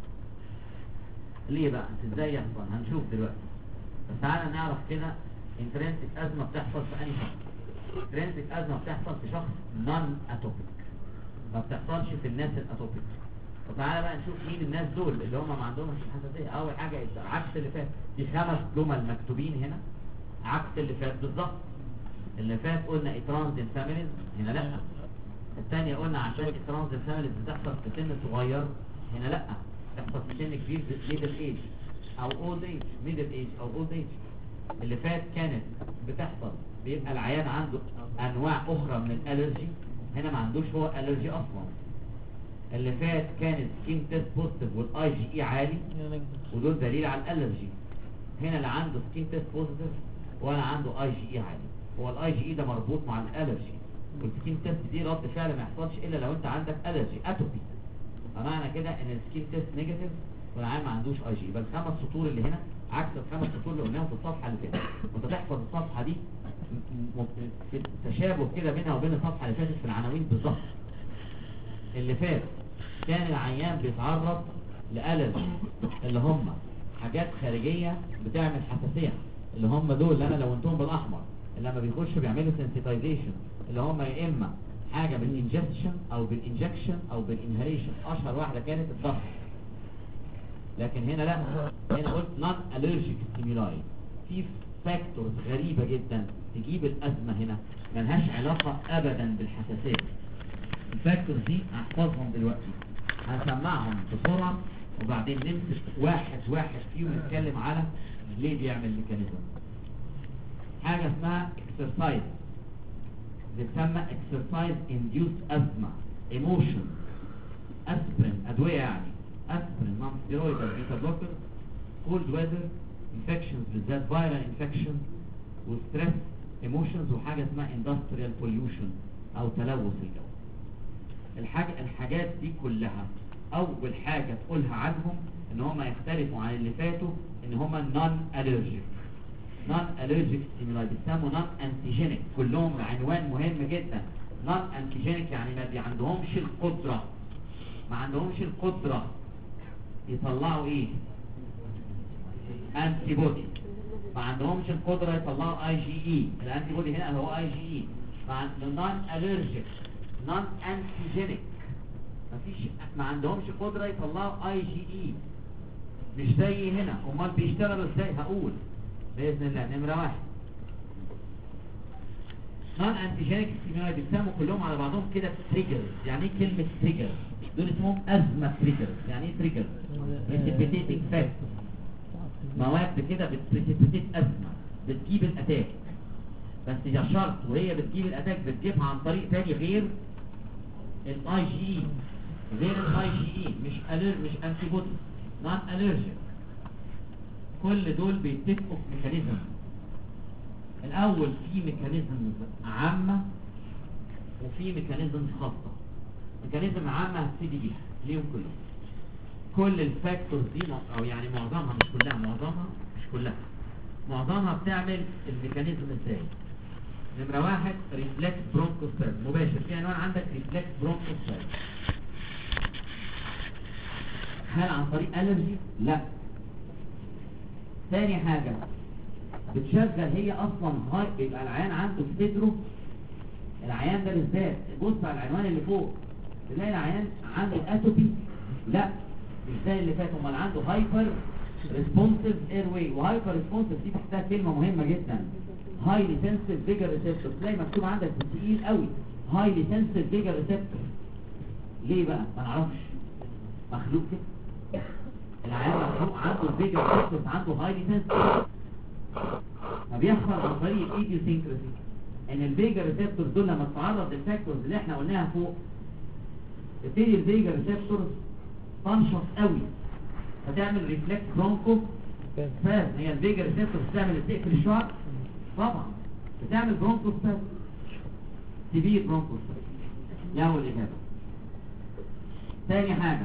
A: ليه بقى؟ ازاي يحصل؟ هنشوف دلوقتي. بس تعالى نعرف كده intrinsic ازمه بتحصل في انهي شخص. اكسترينسيك ازمه بتحصل في شخص نون اتوبيك، ما بتحصلش في الناس الاتوبيك. فتعالى بقى نشوف مين الناس دول اللي هم ما عندهمش حساسيه. اول حاجه عكس اللي فات، دي خمس جمل مكتوبين هنا عكس اللي فات بالظبط. اللي فات قلنا ترانزيت فاميليز، هنا لا. الثانيه قلنا عشان الترانزيت فاميليز بتحصل في سن صغير، هنا لا، بتحصل في سن كبير، ميدل ايج او اولد ايج، ميدل ايج او اولد ايج. اللي فات كانت بتحصل بيبقى العيان عنده انواع اخرى من الالرجي، هنا ما عندوش هو الرجي اصلا. اللي فات كانت سكين تيست بوزيتيف والاي جي اي عالي، ودول دليل على الالرجي. هنا اللي عنده سكين تيست بوزيتيف ولا عنده اي جي اي عالي، هو الاي جي اي ده مربوط مع الالرجي، والسكين تيست دي رد فعل ما يحصلش الا لو انت عندك الرجي اتوبي. فمعنى كده ان السكين تيست نيجاتيف والعيان ما عندوش اي جي. يبقى الخمس سطور اللي هنا عكس الخمس سطور اللي قلناهم في الصفحه اللي فاتت. وانت تحفظ الصفحه دي في تشابه كده بينها وبين الصفحه اللي فاتت في العناوين بالظبط. اللي فات كان العيان بيتعرض لألرجي اللي هم حاجات خارجيه بتعمل حساسيه، اللي هم دول اللي انا لونتهم بالاحمر، اللي لما بيخشوا بيعملوا سنسيتايزيشن، اللي هم يا اما حاجه بالانجكشن او بالانجكشن او بالانهاليشن. اشهر واحده كانت الضغط، لكن هنا لا، هنا قلت نون الرجيك ستيمولاي. في فاكتورز غريبه جدا تجيب الازمه هنا ملهاش علاقه ابدا بالحساسيه. الفاكتورز دي هحفظهم دلوقتي، هنسمعهم بسرعه وبعدين نمسك واحد واحد فيهم نتكلم على ليه بيعمل ميكانيزم. حاجه اسمها اكسرسايز، بتسمى اكسرسايز انديوست ازمه، ايموشن، اسبرين ادويه يعني، اسبرين، نون ستيرويدال، بيتا بلوكر، كولد ويذر، انفكشنز بالذات فايرال انفكشن، وستريس، ايموشنز، وحاجه اسمها اندستريال بوليوشن او تلوث الجو. الحاجه الحاجات دي كلها اول حاجه تقولها عنهم ان هم يختلفوا عن اللي فاتوا، ان هم نون الرجيك. نون الرجيك ستيمولاي بيسموا نون انتيجينيك، كلهم عنوان مهم جدا. نون انتيجينيك يعني ما عندهمش القدره ما عندهمش القدره يطلعوا ايه؟ انتي بودي. ما عندهمش القدره يطلعوا اي جي اي، الانتي بودي هنا هو اي جي اي. مع نون الرجيك نون انتيجينيك مفيش، ما عندهمش قدره يطلعوا اي جي اي، مش زي هنا. امال بيشتغلوا ازاي؟ هقول باذن الله. نمره واحد نون انتيجينيك ستيمولاي بيسموا كلهم على بعضهم كده تريجرز. يعني ايه كلمه تريجر؟ دول اسمهم ازمه تريجرز. يعني ايه تريجر؟ بريسيبيتيتنج فاكتور، مواد كده بتبريسيبيتيت ازمه، بتجيب الاتاك. بس يا شرط وهي بتجيب الاتاك بتجيبها عن طريق تاني غير الاي جي اي، غير الاي جي اي، مش الر مش انتي بودي، نون الرجيك. كل دول بيتفقوا في ميكانيزم. الاول في ميكانيزم عامه وفي ميكانيزم خاصه. ميكانيزم عامه هبتدي بيها ليهم كلهم. كل الفاكتورز دي او يعني معظمها، مش كلها، معظمها مش كلها، معظمها بتعمل الميكانيزم ازاي. نمره واحد ريفلكس برونكوستاز مباشر، في عنوان عندك ريفلكس برونكوستاز. هل عن طريق الرجي؟ لا. ثاني حاجه بتشغل هي اصلا هاي، يبقى العيان عنده في صدره، العيان ده بالذات بص على العنوان اللي فوق تلاقي العيان عنده اتوبي، لا مش زي اللي فات. امال عنده هايبر ريسبونسيف اير واي، وهايبر ريسبونسيف دي تحتها كلمه مهمه جدا، هايلي سنسيتيف فيجر ريسبتور. تلاقي مكتوب عندك بالتقيل قوي هايلي سنسيتيف فيجر ريسبتور. ليه بقى؟ ما نعرفش، مخلوق كده. العيان مخلوق عنده الفيجر ريسبتور، عنده هايلي سنسيتيف. ما بيحصل عن طريق الايديوسينكراسي ان الفيجر ريسبتورز دول لما تتعرض للفاكتورز اللي احنا قلناها فوق، تبتدي الفيجر ريسبتورز تنشط قوي فتعمل ريفلكس برونكو سباز. هي الفيجر ريسبتورز بتعمل تقفل الشعر طبعا، بتعمل برونكو سباز، سيفير برونكو سباز. ده هو الاجابه. ثاني حاجه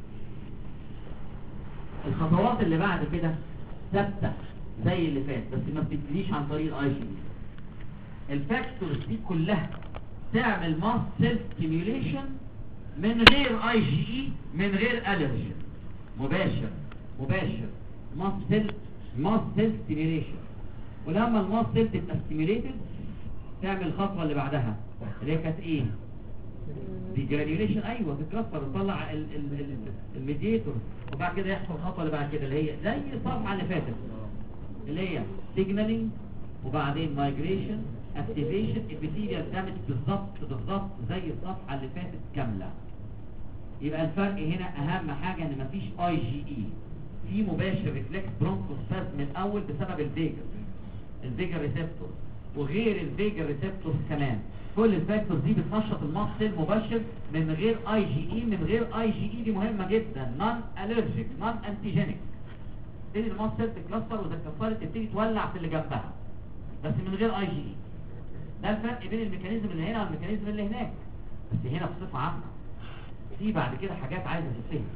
A: الخطوات اللي بعد كده ثابته زي اللي فات، بس ما بتبتديش عن طريق الاي جي. الفاكتورز دي كلها تعمل ماست سيل ستيميوليشن من غير اي جي اي، من غير الرجي، مباشر مباشر ماست سيل ماست سيل ستيميوليشن. ولما الماست سيل تبقى ستيميوليتد تعمل الخطوه اللي بعدها اللي هي كانت ايه؟ ديجرانيوليشن. ايوه تتكسر وتطلع الميديتور، وبعد كده يحصل الخطوه اللي بعد كده اللي هي زي الصفحه اللي فاتت اللي هي سيجنالينج، وبعدين مايجريشن، اكتيفيشن، ابيثيليال دامج، بالظبط بالظبط زي الصفحه اللي فاتت كامله. يبقى الفرق هنا اهم حاجه ان مفيش اي جي اي، في مباشر ريفلكس برونكوسبازم من الاول بسبب الفيجر الفيجر ريسبتور، وغير الفيجر ريسبتور كمان كل الفاكتورز دي بتنشط المفصل مباشر من غير اي جي اي. من غير اي جي اي دي مهمه جدا، نون الرجيك نون انتيجينيك، تبتدي المفصل تتكسر، واذا اتكسرت تبتدي تولع في اللي جنبها بس من غير اي جي اي. ده الفرق بين الميكانيزم اللي هنا والميكانيزم اللي هناك، بس هنا بصفه عامه. في بعد كده حاجات عايزه تتفهم،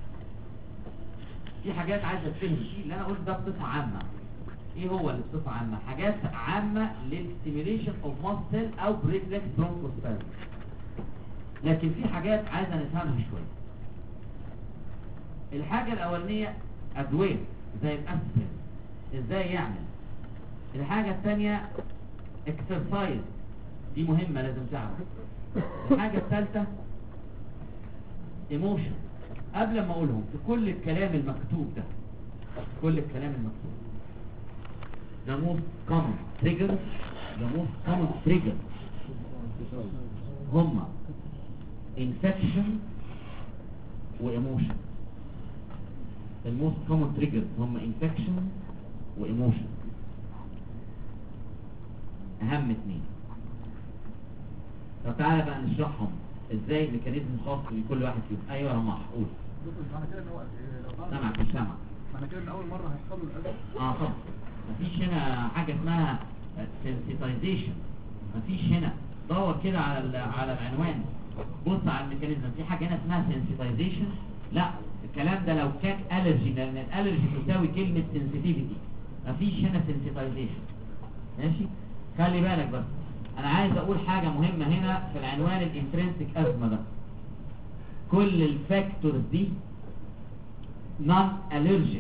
A: في حاجات عايزه تتفهم في اللي انا قلت ده بصفه عامه. ايه هو اللي بصفه عامه؟ حاجات عامه للستيميوليشن اوف ماسل او بريفلكس برونكوسبازم، لكن في حاجات عايزه نفهمها شويه. الحاجه الاولانيه ادويه زي الاسبرين ازاي يعمل. الحاجه الثانيه اكسرسايز، دي مهمه لازم تعرف. الحاجه الثالثه ايموشن. قبل ما اقولهم في كل الكلام المكتوب ده، كل الكلام المكتوب the most common triggers the most common triggers هما infection و emotion. the most common triggers هما infection و emotion، اهم اتنين. طب تعالى بقى نشرحهم ازاي ميكانيزم خاص لكل واحد فيهم. ايوه يا رماح قول.
B: معنى كده ان هو
A: سامعك مش سامع.
B: معنى كده ان اول مره هيحصل له الازمه.
A: اه طبعا مفيش هنا حاجه اسمها سنسيتايزيشن، مفيش هنا. دور كده على ال- على العنوان، بص على الميكانيزم، في حاجه هنا اسمها سنسيتايزيشن؟ لا، الكلام ده لو كان الرجي، لان الالرجي تساوي كلمه سنسيتيفيتي، مفيش هنا سنسيتايزيشن. ماشي، خلي بالك بس. انا عايز اقول حاجه مهمه هنا في العنوان الانترنسيك ازمه ده. كل الفاكتورز دي نون الرجيك،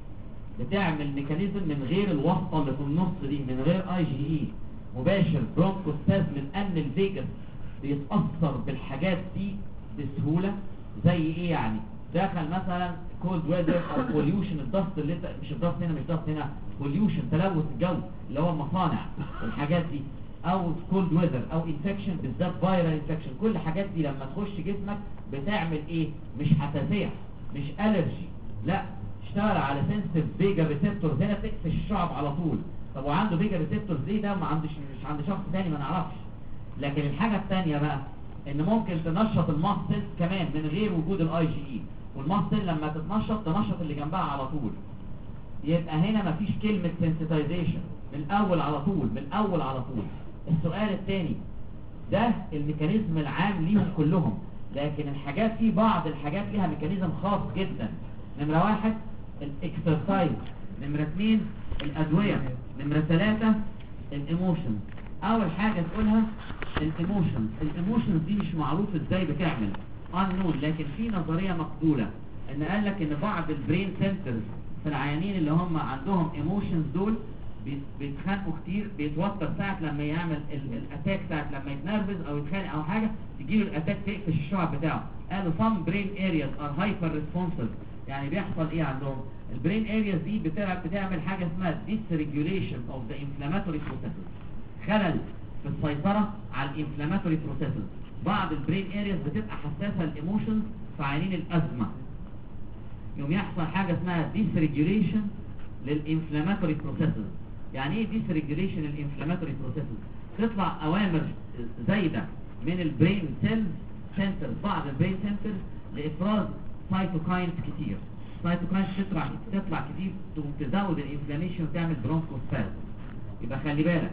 A: بتعمل ميكانيزم من غير الواسطه اللي في النص دي، من غير اي جي اي، مباشر برونكوسبازم، من ان الفيجاس بيتاثر بالحاجات دي بسهوله. زي ايه يعني؟ دخل مثلا كولد ويذر او بوليوشن، الضغط اللي انت مش الضغط هنا، مش ضغط هنا، بوليوشن تلوث الجو اللي هو المصانع والحاجات دي، او كولد ويذر او انفكشن، بالذات فايرال انفكشن. كل الحاجات دي لما تخش جسمك بتعمل ايه؟ مش حساسيه، مش الرجي، لا، اشتغل على سنسيتيف فيجا ريسبتورز هنا، تقفش الشعب على طول. طب وعنده فيجا ريسبتورز ليه؟ ده ما عندش، مش عند شخص ثاني ما نعرفش. لكن الحاجه الثانيه بقى ان ممكن تنشط الماسل كمان من غير وجود الاي جي اي، والماسل لما تتنشط تنشط اللي جنبها على طول. يبقى هنا مفيش كلمه سنسيتايزيشن، من الاول على طول، من الاول على طول. السؤال الثاني ده الميكانيزم العام ليهم كلهم، لكن الحاجات في بعض الحاجات ليها ميكانيزم خاص جدا. نمرة واحد الاكسرسايز، نمرة اثنين الادوية، نمرة ثلاثة الايموشنز. اول حاجة تقولها الايموشنز. الايموشنز دي مش معروف ازاي بتعمل، unknown، لكن في نظرية مقبولة ان قال لك ان بعض البرين سنترز في العيانين اللي هم عندهم ايموشنز دول بيتخانقوا كتير، بيتوتر ساعة لما يعمل الاتاك، ساعة لما يتنرفز او يتخانق او حاجة تجيله الاتاك تقفش الشعب بتاعه. قالوا some brain areas are hyper responsive. يعني بيحصل ايه عندهم؟ البرين areas دي بتعمل, بتعمل حاجة اسمها dysregulation of the inflammatory processes، خلل في السيطرة على الانفلاماتوري بروسيسز. بعض البرين areas بتبقى حساسة للايموشنز في عينين الازمة، يوم يحصل حاجة اسمها dysregulation للانفلاماتوري بروسيسز. يعني ايه dysregulation للانفلاماتوري بروسيسز؟ تطلع اوامر زايده من البرين سيلز سنتر، بعض البرين سنترز، لافراز سايتوكاينز كتير. سايتوكاينز تطلع تطلع كتير تزود الانفلاميشن وتعمل برونكوسبازم. يبقى خلي بالك،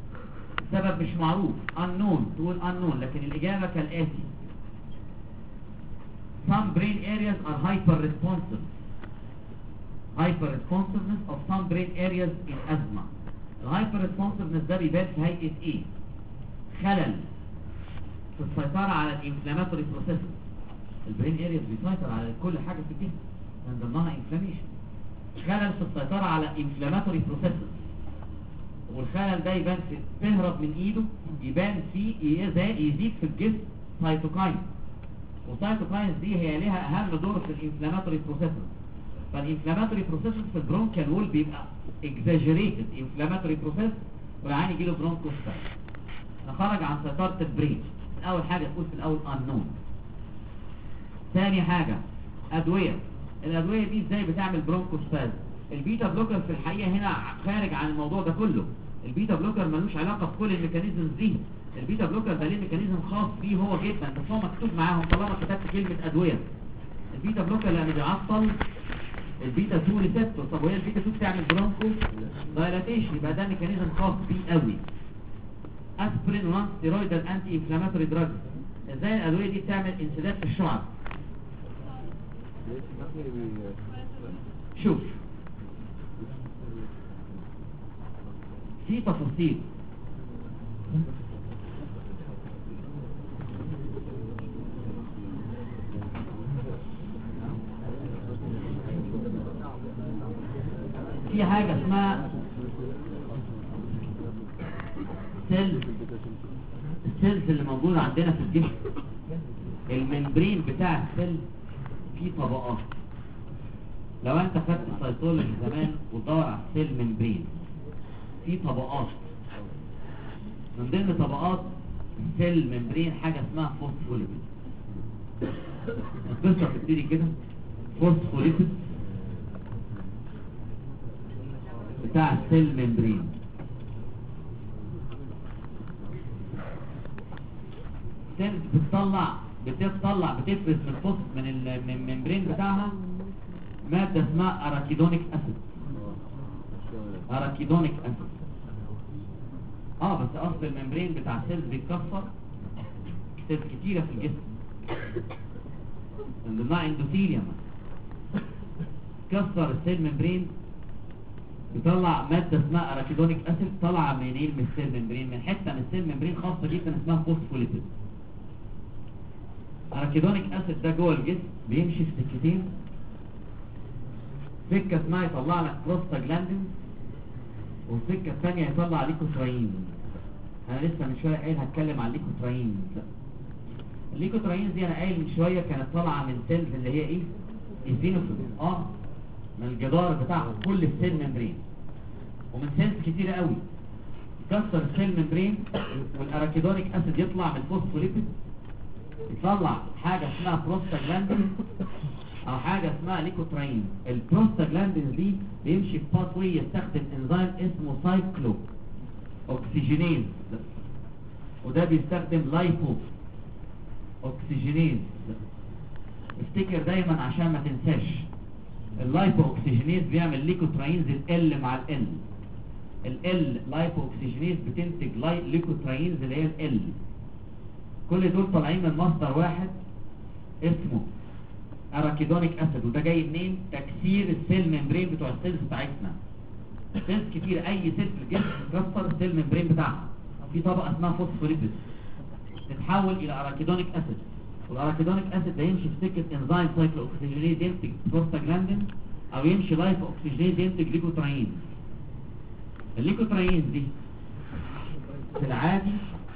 A: السبب مش معروف، unknown، تقول unknown، لكن الاجابه كالاتي: some brain areas are hyper responsive. hyper responsiveness of some brain areas in asthma. الهايبر responsiveness ده بيبان في هيئة ايه؟ خلل في السيطرة على الانفلاماتوري بروسيسز. البرين areas بيسيطر على كل حاجة في الجسم، من ضمنها inflammation. خلل في السيطرة على inflammatory processes. والخلل ده يبان في تهرب من ايده، يبان فيه يزيد في الجسم سايتوكاين، والسايتوكاينز دي هي لها اهم دور في الانفلاماتوري بروسيسز. فالانفلاماتوري بروسيسز في البرونكيال وول بيبقى اكزاجريتد انفلاماتوري بروسيس، والعين يجي له برونكوستايل. خرج عن سيطره البرين. اول حاجه تقول في الاول انون. ثاني حاجه ادويه. الادويه دي ازاي بتعمل برونكوستايل؟ البيتا بلوكر في الحقيقه هنا خارج عن الموضوع ده كله. البيتا بلوكر ملوش علاقه بكل الميكانيزمز دي. البيتا بلوكر ده ليه ميكانيزم خاص بيه هو جدا، بس هو مكتوب معاهم طالما كتبت كلمه ادويه. البيتا بلوكر لما بيعطل البيتا اتنين ريسبتور. طب وهي البيتا اتنين بتعمل برونكو دايلاتيشن، يبقى ده ميكانيزم خاص بيه قوي. اسبرين ونون ستيرويدال انتي انفلاماتوري دراجز. ازاي الادويه دي بتعمل انسداد في الشعب؟ شوف في تفاصيل. في حاجة اسمها سيلز. السيلز اللي موجودة عندنا في الجسم، الممبرين بتاع السيل فيه طبقات. لو انت خدت سيتولوجي زمان وتدور على السيل ممبرين في طبقات. من ضمن طبقات السيل ممبرين حاجة اسمها فوسفوليبيد. القصة بتبتدي كده، فوسفوليبيد بتاع السيل ممبرين. سيلز بتطلع بتطلع بتفرز من الفوسف من الممبرين بتاعها مادة اسمها اراكيدونيك اسيد. اراكيدونيك اسيد اه بس اصل الممبرين بتاع السيلز بيتكسر. سيلز كتيرة في الجسم من ضمنها اندوثيليوم، كسر السيل ممبرين بيطلع مادة اسمها اراكيدونيك اسيد. طالعة منين؟ من السيل ممبرين، من حتة من السيل ممبرين خاصة جدا اسمها فوسفوليبيد. اراكيدونيك اسيد ده جوه الجسم بيمشي في سكتين. سكة اسمها يطلع لك بروستاجلاندين، والسكة الثانية يطلع ليكوتراين. انا لسه من شوية قايل هتكلم عن ليكوتراين. الليكوتراين دي انا قايل من شوية كانت طالعة من سيلز اللي هي ايه؟ الزينوفيل. اه من الجدار بتاعهم كل السيل ممبرين، ومن سيلز كتيرة قوي. يكسر السيل ممبرين والاراكيدونيك اسيد يطلع من الفوسفوليبيد، يطلع حاجة اسمها بروستاجلاندين او حاجة اسمها ليكوتراين. البروستاجلاندين دي بيمشي في باثوي يستخدم انزيم اسمه سايكلو اوكسجينيز، وده بيستخدم لايبو اوكسجينيز. افتكر دايما عشان ما تنساش، اللايبو اوكسجينيز بيعمل ليكوتراينز ال مع ال. ال لايبو اوكسجينيز بتنتج ليكوتراينز اللي هي ال. كل دول طالعين من مصدر واحد اسمه اراكيدونيك اسيد. وده جاي منين؟ تكسير السيل ممبرين بتوع السيلز بتاعتنا. سيلز كتير، اي سيل في الجسم تكسر السيل ممبرين بتاعها، في طبقه اسمها فوسفوليبيد تتحول الى اراكيدونيك اسيد. والاراكيدونيك اسيد ده يمشي في سكه انزيم سايكلو اوكسجينيز ينتج بروستاجلاندين، او يمشي لايفو اوكسجينيز ينتج ليكوتراين. الليكوتراينز دي في العادي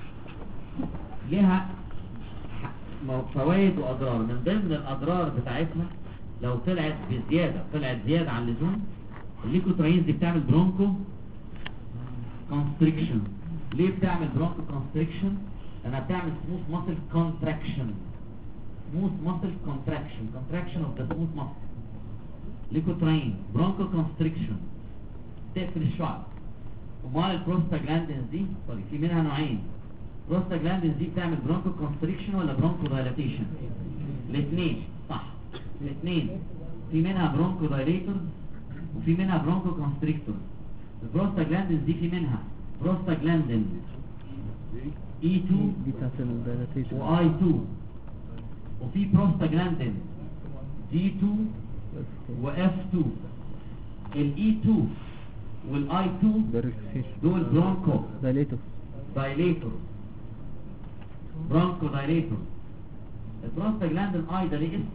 A: لها فوائد واضرار. من ضمن الاضرار بتاعتها لو طلعت بزياده، طلعت زياده عن اللزوم، الليكوتراينز دي بتعمل برونكو كونستريكشن. ليه بتعمل برونكو كونستريكشن؟ لانها بتعمل سموث ماسل كونتراكشن. سموث ماسل كونتراكشن، كونتراكشن اوف ذا سموث ماسل. ليكوتراين برونكو كونستريكشن تقفل الشعب. امال البروستاجلاندينز دي سوري في منها نوعين. بروستاجلاندينز دي بتعمل برونكو كونستريكشن ولا برونكو دايلاتيشن؟ الاثنين صح، الاثنين. في منها برونكو دايليتور وفي منها برونكو كونستريكتور. البروستاجلاندينز دي في منها بروستاجلاندين اي اتنين و اي اتنين، وفي بروستاجلاندين دي اتنين و اف اتنين. الاي اتنين والاي اتنين دول برونكو
C: دايليتور
A: دايليتور برونكو دايليتور. البروستاجلاندين اي ده ليه اسم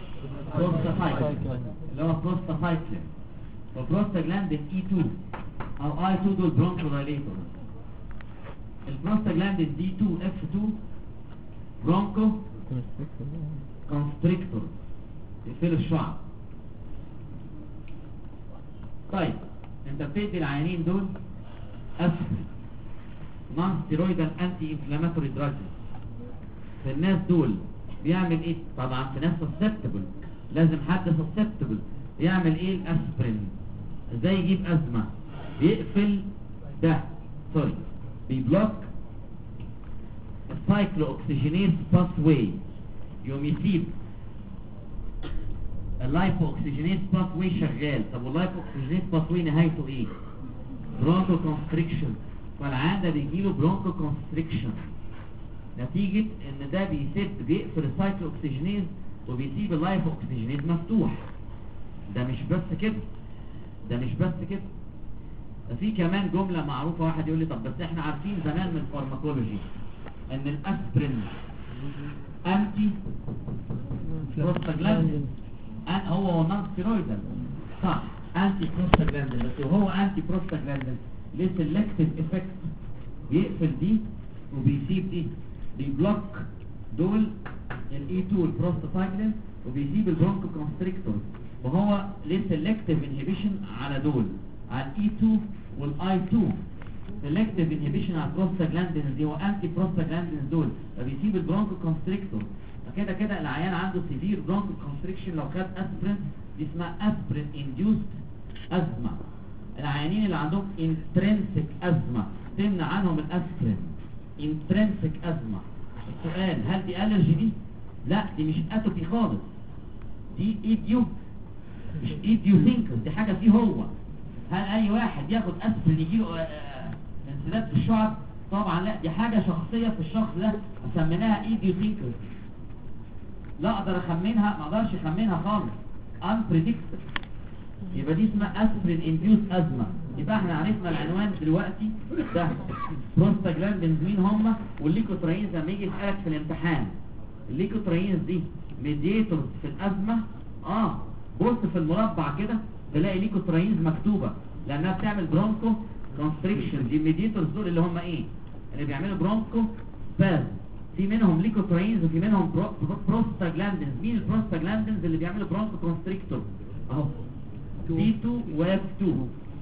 A: بروستاسايكلين اللي هو بروستاسايكلين. والبروستاجلاندين اي اتنين او اي تو دول برونكو دايليتور. البروستاجلاندين دي تو اف تو برونكو كونستريكتور يقفلوا الشعب. طيب انت بتدي العيانين دول اسبرين نون ستيرويدال انتي انفلاماتوري دراجز. في الناس دول بيعمل ايه؟ طبعا في ناس سسبتبل لازم حد سسبتبل يعمل ايه الاسبرين؟ ازاي يجيب ازمه؟ بيقفل ده سوري بيبلوك السايكلو اوكسجينيز باث واي، يوم يسيب اللايفو اوكسجينيز باث واي شغال. طب واللايفو اوكسجينيز باث واي نهايته ايه؟ برونكو كونستريكشن. فالعيان ده بيجيله برونكو كونستريكشن نتيجة ان ده بيسد بيقفل السايكلو اوكسجينيز وبيسيب اللايفو اوكسجينيز مفتوح. ده مش بس كده ده مش بس كده ده في كمان جملة معروفة. واحد يقول لي طب بس احنا عارفين زمان من الفارماكولوجي ان الاسبرين انتي بروستاجلاندين ان هو نون ستيرويدال صح انتي بروستاجلاندين بس وهو انتي بروستاجلاندين ليه سيلكتيف افكت بيقفل دي وبيسيب دي بيبلوك دول الاي تو البروستاجلاندين وبيسيب البرونكو كونستريكتور وهو ليه سيلكتيف انهبيشن على دول على الاي تو والاي تو. سيلكتيف انهبيشن على البروستاجلاندينز دي وانتي بروستاجلاندينز دول فبيسيب البرونكو كونستريكتور. فكده كده العيان عنده سيفير برونكو كونستريكشن لو خد اسبرين دي اسمها اسبرين انديوست ازمه. العيانين اللي عندهم انترنسك ازمه تمنع عنهم الاسبرين. انترنسك ازمه السؤال هل دي الرجي دي؟ لا دي مش اتوبي خالص دي ايديو مش ايديو ثينكر دي حاجه فيه هو. هل اي واحد ياخد اسبرين يجيله انسداد في الشعب؟ طبعا لا دي حاجه شخصيه في الشخص ده سميناها ايديو ثينكر. لا اقدر اخمنها ما اقدرش اخمنها خالص unpredictable. يبقى دي اسمها اسبرين انديوس ازمه. يبقى احنا عرفنا العنوان دلوقتي ده بروستاجلاندينز مين هم والليكوتراينز. لما يجي يسالك في الامتحان الليكوتراينز دي ميديتورز في الازمه اه بص في المربع كده تلاقي ليكوتراينز مكتوبه لانها بتعمل برونكو كونستريكشن. دي ميديتورز دول اللي هم ايه؟ اللي بيعملوا برونكو سباز. في منهم ليكوتراينز وفي منهم برو بروستاجلاندينز. مين البروستاجلاندينز اللي بيعملوا برونكو كونستريكتور؟ اهو دي تو واف تو.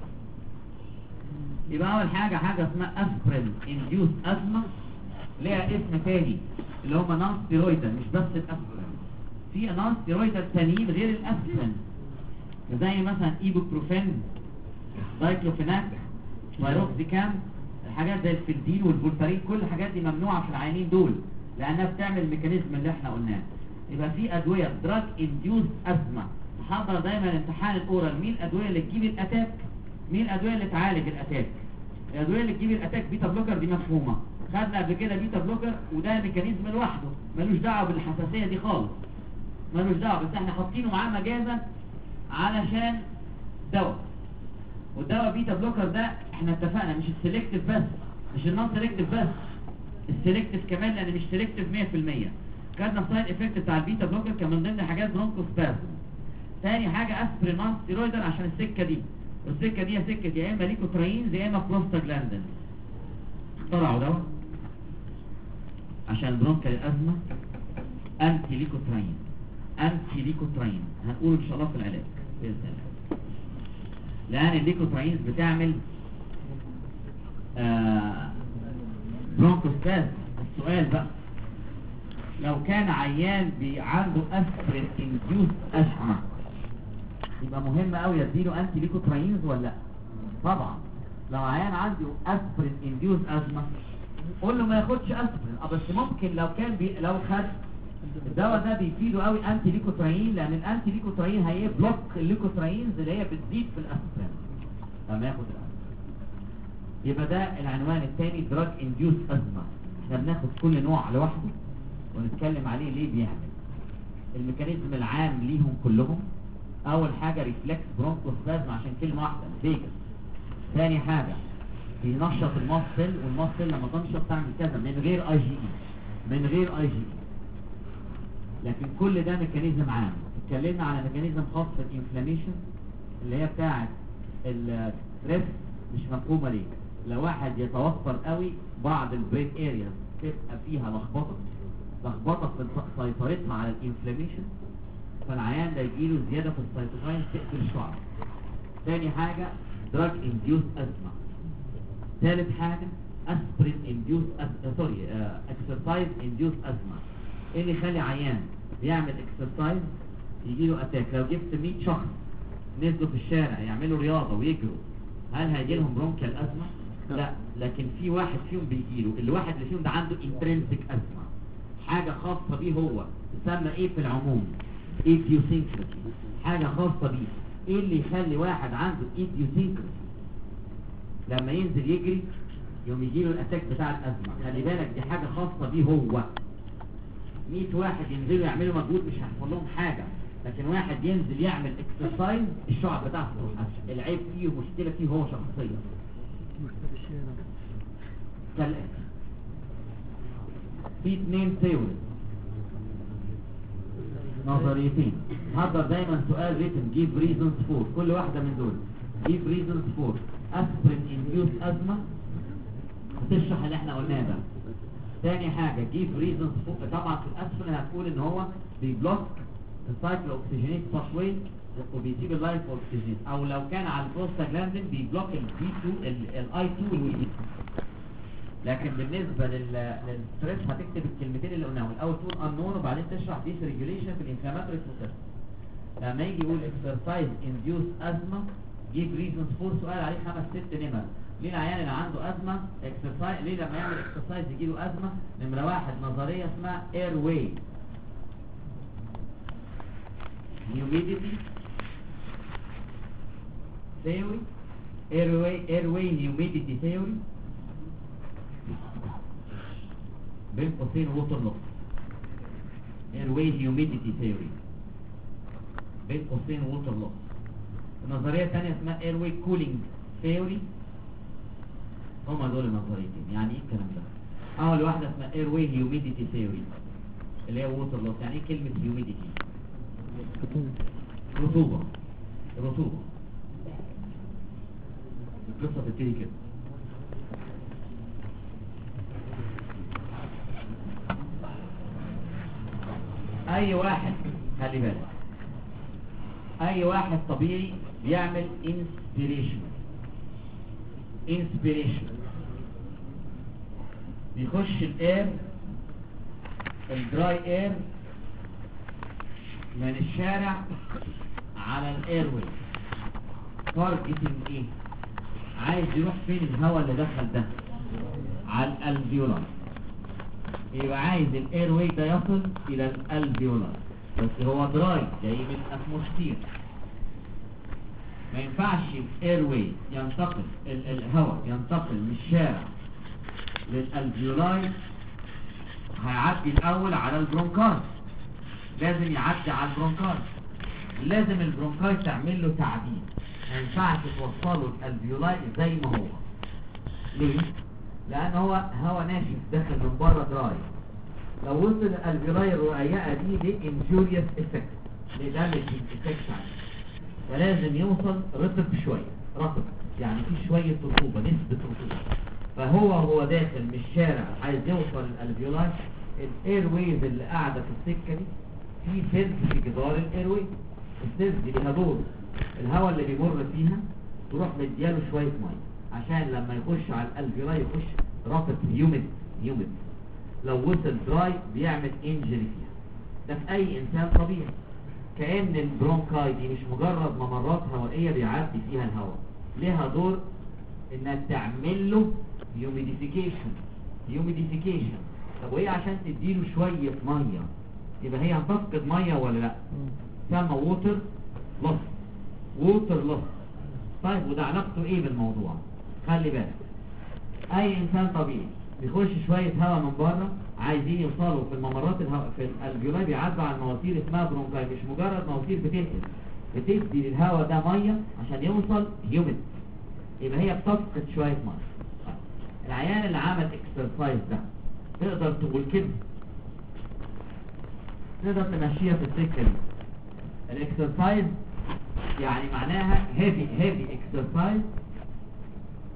A: يبقى اول حاجه حاجه اسمها اسبرين انديوس ازمه ليها اسم تاني اللي هم نون ستيرويدال مش بس الاسبرين. في نون ستيرويدال تانيين غير الاسبرين زي مثلا ايبوبروفين دايكلوفيناك بايروكسيكام. الحاجات زي الفلدين والفولتارين كل الحاجات دي ممنوعه في العيانين دول لانها بتعمل الميكانيزم اللي احنا قلناه. يبقى في ادويه دراج انديوس ازمه. حضر دايما امتحان الاورال مين الادويه اللي تجيب الاتاك مين الادويه اللي تعالج الاتاك. الادويه اللي تجيب الاتاك بيتا بلوكر دي مفهومه خدنا قبل كده بيتا بلوكر وده ميكانيزم لوحده ملوش دعوه بالحساسيه دي خالص ملوش دعوه بس احنا حاطينه معاه مجازا علشان دواء. والدواء بيتا بلوكر ده احنا اتفقنا مش السلكتيف بس مش النون سلكتيف بس السلكتيف كمان لان مش سلكتيف مية في المية. خدنا السايد افكت بتاع البيتا بلوكر كان من ضمن حاجات برونكو سبازم. تاني حاجه اسبرين نون ستيرويدال عشان السكه دي والسكه دي سكه يا اما ليكوتراينز يا اما بروستاجلاندين. اخترعوا دواء عشان برونكال الازمه انتي ليكوتراين انتي ليكوتراين هنقول ان شاء الله في العلاج باذن الله. لان الليكوتراينز بتعمل آه برونكوسباز. السؤال بقى لو كان عيان عنده اسبرين انديوس اشمع يبقى مهم قوي اديله انتي ليكوتراينز ولا لا؟ طبعا لو عيان عنده اسبرين انديوس ازمه قول له ما ياخدش اسبرين اه بس ممكن لو كان بي... لو خد الدواء ده بيفيده قوي انتي ليكوتراين لان الانتي ليكوتراين هيبلوك الليكوتراينز اللي هي بتزيد في الاسبرين لما ياخد الاسبرين. يبقى ده العنوان الثاني دراج انديوس ازمه. احنا بناخد كل نوع لوحده ونتكلم عليه ليه بيعمل. الميكانيزم العام ليهم كلهم اول حاجه ريفلكس برونكوسبازم عشان كلمه واحده فيجاس. ثاني حاجه بينشط المصل والمصل لما تنشط تعمل كذا من غير اي جي اي من غير اي جي اي. لكن كل ده ميكانيزم عام. اتكلمنا على ميكانيزم خاص بالانفلاميشن اللي هي بتاعه الستريس مش مفهومه ليه؟ لو واحد يتوفر قوي بعض البرين ارياز تبقى فيها لخبطه لخبطه في الف- سيطرتها على الانفلاميشن، فالعيان ده يجيله زياده في السيتوكاين تقتل الشعر. تاني حاجه دراج انديوس ازمه. ثالث حاجه اسبرين انديوس سوري اكسرسايز انديوس ازمه. ايه اللي يخلي عيان بيعمل اكسرسايز يجيله اتاك؟ لو جبت مية شخص نزلوا في الشارع يعملوا رياضه ويجروا، هل هيجي لهم برونكيال ازمه؟ لا، لكن في واحد فيهم بيجيله، الواحد اللي فيهم ده عنده انترنسك ازمه، حاجه خاصه بيه هو، تسمى ايه في العموم؟ ايديوسينكراسي، حاجه خاصه بيه. ايه اللي يخلي واحد عنده ايديوسينكراسي لما ينزل يجري يوم يجيله الاتاك بتاع الازمه؟ خلي بالك دي حاجه خاصه بيه هو. مية واحد ينزلوا يعملوا مجهود مش هيحصل لهم حاجه، لكن واحد ينزل يعمل اكسرسايز الشعب بتاعته تروح. العيب فيه ومشكله فيه هو شخصيا. كالاتي في اتنين ثيوري نظريتين. هقدر دايما سؤال ريتم جيف ريزونز فور كل واحده من دول. جيف ريزونز فور اسبرين انديوس ازمه، هتشرح اللي احنا قلناه ده. تاني حاجه جيف ريزونز فور، طبعا في الاسبرين هتقول ان هو بيبلوك السايكل اوكسجينيت باثوي وبيسيب اللايف اوكسجين، او لو كان على البروستاجلاندين بيبلوك البي اتنين الاي اتنين والوي. لكن بالنسبه لل للستريس هتكتب الكلمتين اللي قلناهم، الاول تقول انون وبعدين تشرح ديس ريجوليشن في الانفلاماتوري بروسيس. لما يجي يقول اكسرسايز انديوس ازمه جيف ريزونز فور، سؤال عليه خمس ست نمر. ليه العيان اللي عنده ازمه اكسرسايز، ليه لما يعمل اكسرسايز يجي له ازمه؟ نمره واحد نظريه اسمها اير واي humidity theory، airway airway humidity theory بين قوسين water loss. airway humidity theory بين قوسين water loss. النظرية الثانية اسمها airway cooling theory. هما دول النظريتين. يعني ايه الكلام ده؟ اول واحدة اسمها airway humidity theory اللي هي water loss. يعني ايه كلمة humidity؟ رطوبة. رطوبة القصة تبتدي كده. اي واحد خلي بالك، اي واحد طبيعي بيعمل inspiration inspiration بيخش الاير الدراي اير من الشارع على الايروي. تارجتنج ايه؟ عايز يروح فين الهواء اللي دخل ده؟ على الالفيولار. يبقى عايز الايروي ده يصل الى الالفيولار، بس هو دراي جاي من اتموسفير. ما ينفعش الايروي ينتقل ال- الهواء ينتقل من الشارع للالفيولاي، هيعدي الاول على البرونكاي، لازم يعدي على البرونكاي، لازم البرونكاي تعمل له تعديل. ما ينفعش توصله الالفيولاي زي ما هو. ليه؟ لان هو هوا ناشف داخل من بره دراي. لو وصل الالفيولاي الرقيقه دي دي انجوريوس افكت، لدمج الافكت عليه، فلازم يوصل رطب شويه، رطب يعني في شويه رطوبه، نسبه رطوبه. فهو هو داخل من الشارع عايز يوصل الالفيولاي، الاير ويز اللي قاعده في السكه دي في سيلز في جدار الاير ويز. السيلز دي ليها دور، الهواء اللي بيمر فيها تروح مدياله شويه ميه عشان لما يخش على الالفيولاي يخش رطب هيوميد هيوميد. لو وصل دراي بيعمل انجري فيها. ده في اي انسان طبيعي. كأن البرونكاي دي مش مجرد ممرات هوائيه بيعدي فيها الهواء، ليها دور انها تعمل له هيوميديفيكيشن هيوميديفيكيشن. طب وايه عشان تديله شويه ميه؟ يبقى هي هتفقد ميه ولا لا؟ سمى ووتر لوس ووتر لوس. طيب وده علاقته ايه بالموضوع؟ خلي بالك، اي انسان طبيعي بيخش شويه هواء من بره عايزين يوصلوا في الممرات الهواء في الالفيولاي، بيعدوا على المواسير اسمها برونكاي، مش مجرد مواسير بتنقل، بتدي للهواء ده ميه عشان يوصل هيوميد. يبقى هي بتفقد شويه ميه. العيان اللي عمل اكسرسايز ده تقدر تقول كده، تقدر تمشيها في السكه دي. الاكسرسايز يعني معناها هيفي هيفي اكسرسايز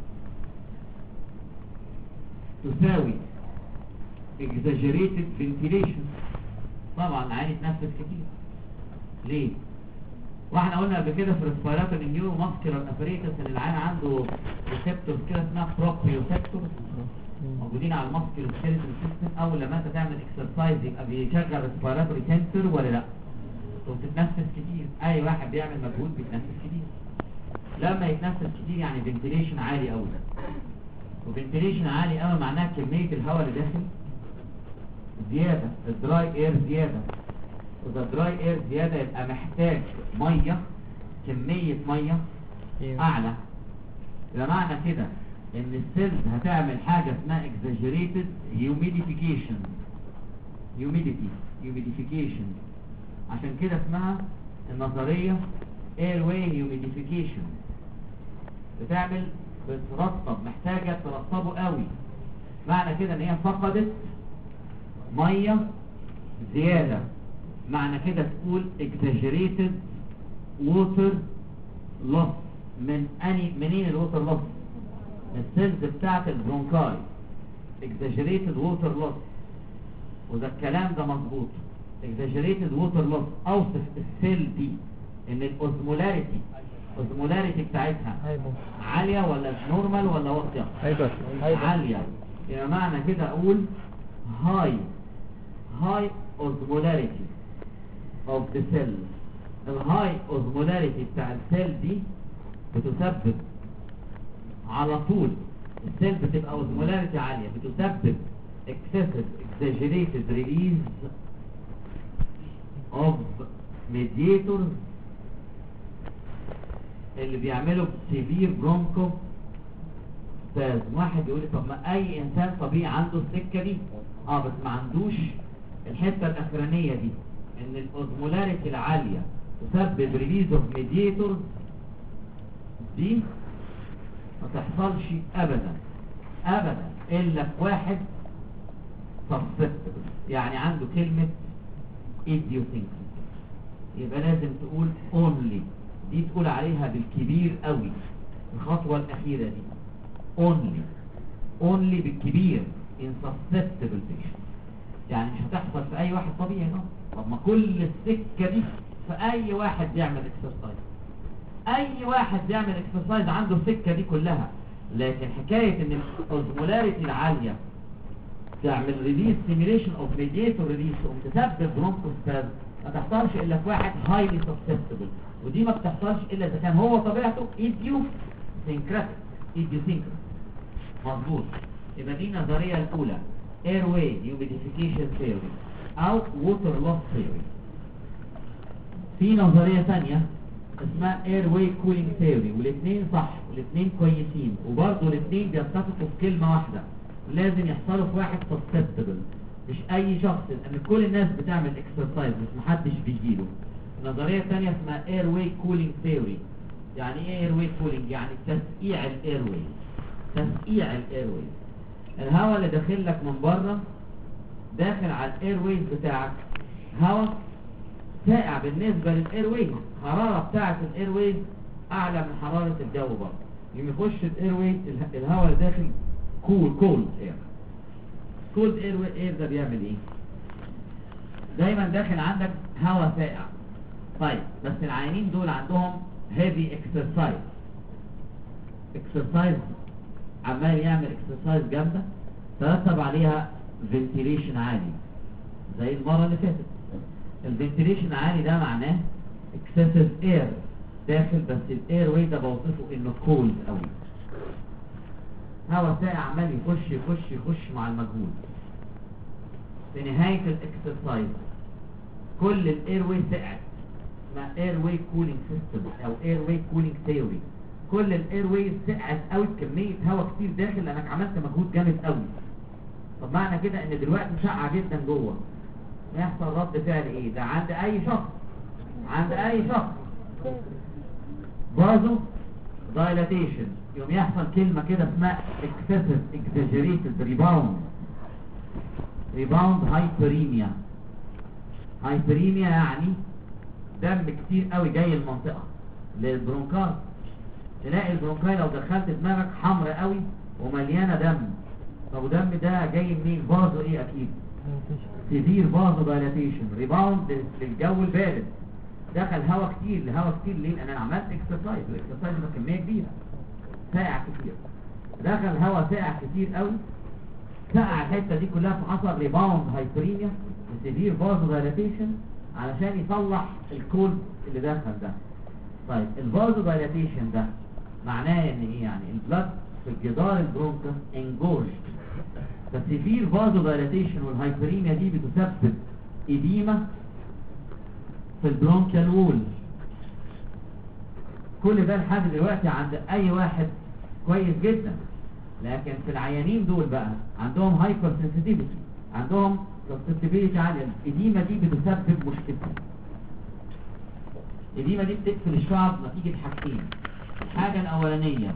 A: تساوي exaggerated ventilation. طبعا العين يتنفس كتير. ليه؟ واحنا قلنا قبل كده في respiratory neuromuscular apparatus ان العين عنده receptors كده اسمها proprioceptors موجودين على الماسكيولو سكيلتال سيستم. اول لما انت تعمل اكسرسايز يبقى بيشغل respiratory sensor ولا لا؟ وبتتنفس كتير. اي واحد بيعمل مجهود بيتنفس كتير. لما يتنفس كتير يعني ventilation عالي قوي. وفنتيليشن عالي قوي معناها كمية الهواء اللي داخل زيادة، الدراي اير زيادة. وإذا الدراي اير زيادة يبقى محتاج مية، كمية مية أعلى. يبقى معنى كده إن السيلز هتعمل حاجة اسمها exaggerated humidification. humidity humidification عشان كده اسمها النظرية airway humidification. بتعمل بترطب، محتاجة ترطبه قوي. معنى كده ان هي فقدت مية زيادة. معنى كده تقول exaggerated water loss. من اني منين الووتر لوس؟ من السيلز بتاعت البرونكاي. exaggerated water loss. وده الكلام ده مظبوط. exaggerated water loss اوصف السيل دي ان الاوزمولاريتي الأوزمولاريتي بتاعتها عالية ولا نورمال ولا واطية؟ عالية. يعني معنى كده أقول high high osmolarity of the cell. الهاي osmolarity بتاع السيل دي بتسبب على طول السيل بتبقى osmolarity عالية، بتسبب excessive exaggerated release of mediators اللي بيعملوا سيفير برونكو سبازم. واحد يقول لي طب ما اي انسان طبيعي عنده السكه دي، اه بس ما عندوش الحته الاخرانيه دي ان الاوزمولاريتي العاليه تسبب ريليز اوف ميدياتورز. دي ما تحصلش ابدا ابدا الا في واحد سسبتبل، يعني عنده كلمه idiosyncrasy. يبقى لازم تقول only. دي تقول عليها بالكبير قوي الخطوة الأخيرة دي only only بالكبير in susceptible patient. يعني مش هتحصل في أي واحد طبيعي. اه طب ما كل السكة دي في أي واحد بيعمل اكسرسايز. أي واحد بيعمل اكسرسايز عنده السكة دي كلها. لكن حكاية إن الأوزمولاريتي العالية تعمل ريليز سيميليشن اوف ميدياتور ريليز وتسبب برونكوسبازم ما تحصلش إلا في واحد highly susceptible. ودي ما بتحصلش الا اذا كان هو طبيعته idiosyncratic idiosyncratic. مظبوط. يبقى دي النظريه الاولى airway humidification theory او water loss theory. في نظريه ثانيه اسمها airway cooling theory، والاثنين صح والاثنين كويسين، وبرضه الاثنين بيتفقوا في كلمه واحده، لازم يحصلوا في واحد susceptible مش اي شخص، لان كل الناس بتعمل اكسرسايز بس محدش بيجيله. النظرية الثانية اسمها airway cooling theory. يعني ايه airway cooling؟ يعني تسقيع الايروي. تسقيع الايروي، الهواء اللي داخل لك من بره داخل على الايرويز بتاعك هواء ساقع بالنسبة للايرويز. الحرارة بتاعت الايرويز اعلى من حرارة الجو بره. يوم يخش الايرويز الهواء اللي داخل كول كولد اير. كولد ايروي اير ده بيعمل ايه؟ دايما داخل عندك هواء ساقع. طيب بس العيانين دول عندهم heavy exercise exercise عمال يعمل exercise جامدة ترتب عليها ventilation عالي زي المرة اللي فاتت. الفنتيليشن عالي ده معناه excessive air داخل، بس الاير واي ده بوصفه انه cold قوي. هواء ساقع عمال يخش يخش يخش مع المجهود. في نهاية الاكسرسايز كل الاير واي سقعت، اسمها اير واي كولينج سيستم او اير واي كولينج ثيوري. كل الاير واي سقعت قوي بكميه هواء كتير داخل لانك عملت مجهود جامد قوي. طب معنى كده ان دلوقتي سقعه جدا جوه، يحصل رد فعل ايه؟ ده عند اي شخص عند اي شخص بازو دايلاتيشن، يوم يحصل كلمه كده اسمها اكسسيف اكزاجريتد ريباوند. ريباوند هايبريميا. هايبريميا يعني دم كتير قوي جاي المنطقة للبرونكاي. تلاقي البرونكاي لو دخلت دماغك حمرا قوي ومليانة دم، طب ودم ده جاي منين؟ فازو ايه اكيد؟ سيفير فازو دايلاتيشن، ريباوند للجو البارد، دخل هواء كتير لهواء كتير. ليه؟ لان انا عملت اكسرسايز، والاكسرسايز ده كميه كبيره، ساقع كتير، دخل هواء ساقع كتير قوي، سقع الحته دي كلها، فحصل ريباوند هايبريميا وسيفير فازو دايلاتيشن علشان يصلح الكولد اللي دخل ده. طيب الفازو دايلاتيشن ده معناه ان ايه؟ يعني البلد في الجدار البرونكس انجورج. فالسيفير فازو دايلاتيشن والهايبريميا دي بتسبب إديمة في البرونكيال وول. كل ده لحد دلوقتي عند اي واحد كويس جدا، لكن في العيانين دول بقى عندهم هايبر سنسيتيفيتي، عندهم سنسيتيفيتي عاليه. الإديمة دي بتسبب مشكلتين. الإديمة دي بتقفل الشعب نتيجة حاجتين. الحاجة الأولانية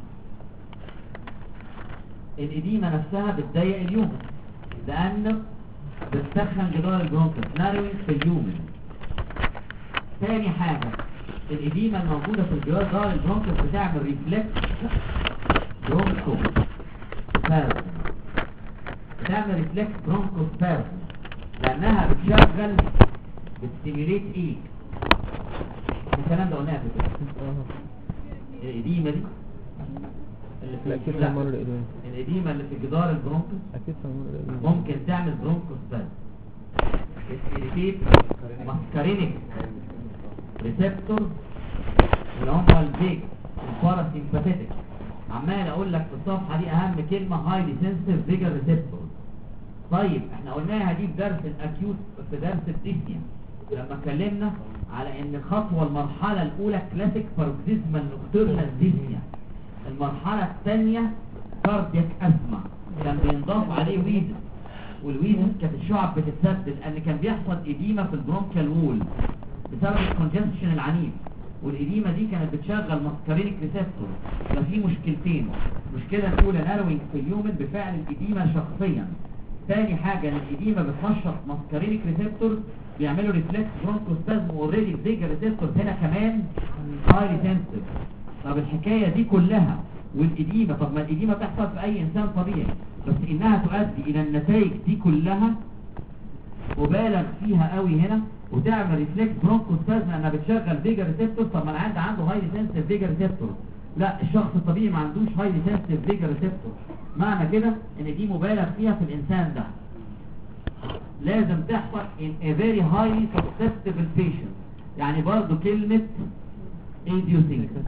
A: الإديمة نفسها بتضيق اليومن، لأنه بتسخن جدار البرونكس، ناروينج في اليومن. تاني حاجة الإديمة الموجودة في جدار البرونكس بتعمل ريفلكس برونكو سبازم، بتعمل ريفلكس برونكو سبازم لأنها بتشغل بتستيميليت إيه؟ الكلام ده قلناه قبل كده. الإديمة دي اللي في
C: أكيد
A: لا.
C: هنمر الإديمة
A: الإديمة اللي في جدار البرونكس
C: أكيد هنمر الإديمة
A: ممكن تعمل برونكو سبازم، بتستيميليت ماسكارينيك ريسبتور اللي هم البيج الباراسيمباتيك. عمال اقول لك في الصفحه دي اهم كلمه هايلي سنسيتيف فيجر ريسبتور. طيب احنا قلناها دي في درس الاكيوت، في درس الديسنيا لما اتكلمنا على ان الخطوه المرحله الاولى كلاسيك باروكسيزمال نوكتورنال ديسنيا، المرحله الثانيه كاردياك اسما كان بينضاف عليه ويزن، والويزن كانت الشعب بتتسدد لان كان بيحصل اديمه في البرونكيال وول بسبب الكونجنشن العنيف، والإديمة دي كانت بتشغل ماسكارينيك ريسبتور. ففي مشكلتين، المشكلة الأولى ناروينج في اليومن بفعل الإديمة شخصيا. ثاني حاجة ان الإديمة بتنشط ماسكارينيك ريسبتور بيعملوا ريفلكس برونكوسبازم، اوريدي الفيجر ريسبتور هنا كمان هايلي سنسيتيف. طب الحكاية دي كلها والإديمة، طب ما الإديمة بتحصل في أي إنسان طبيعي، بس إنها تؤدي إلى النتائج دي كلها وبالغ فيها قوي هنا وتعمل ريفلكس برونكوسبازم لانها بتشغل فيجر ريسبتور. طب ما انا عندي عنده هايلي سنسيتيف فيجر ريسبتور، لا الشخص الطبيعي ما عندوش هايلي سنسيتيف فيجر ريسبتور. معنى كده ان دي مبالغ فيها في الانسان ده، لازم تحصل in a very highly susceptible patient. يعني برضو كلمة idiosyncrasy.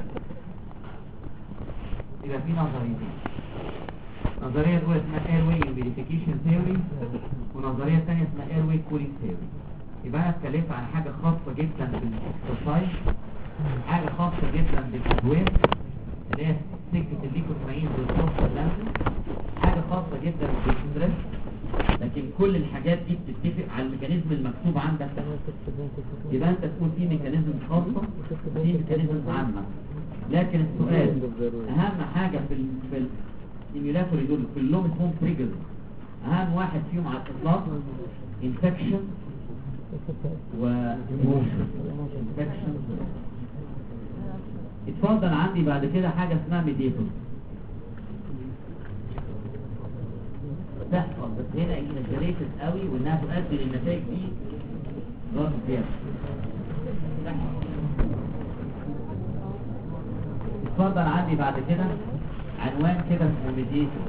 A: يبقى في نظريتين، نظرية الأولى اسمها airway verification theory، ونظرية الثانية اسمها airway cooling theory. يبقى انا اتكلمت عن حاجة خاصة جدا بالاكسرسايز، حاجة خاصة جدا بالادوية اللي هي سكة الليكوتريين والبروستاجلاندين، حاجة خاصة جدا بالستريس. لكن كل الحاجات دي بتتفق على الميكانيزم المكتوب عندك ده. يبقى انت تقول في ميكانيزم خاصة وفي ميكانيزم عامة. لكن السؤال اهم حاجة في ال في السيميولاتوري دول في اللوم اسمهم تريجر، اهم واحد فيهم على الاطلاق انفكشن و انفكشن. اتفضل عندي بعد كده حاجة اسمها ميديتور تحصل، بس هنا اكزاجريتد قوي وانها تؤدي للنتائج دي غلط زيادة. اتفضل عندي بعد كده عنوان كده اسمه ميديتور.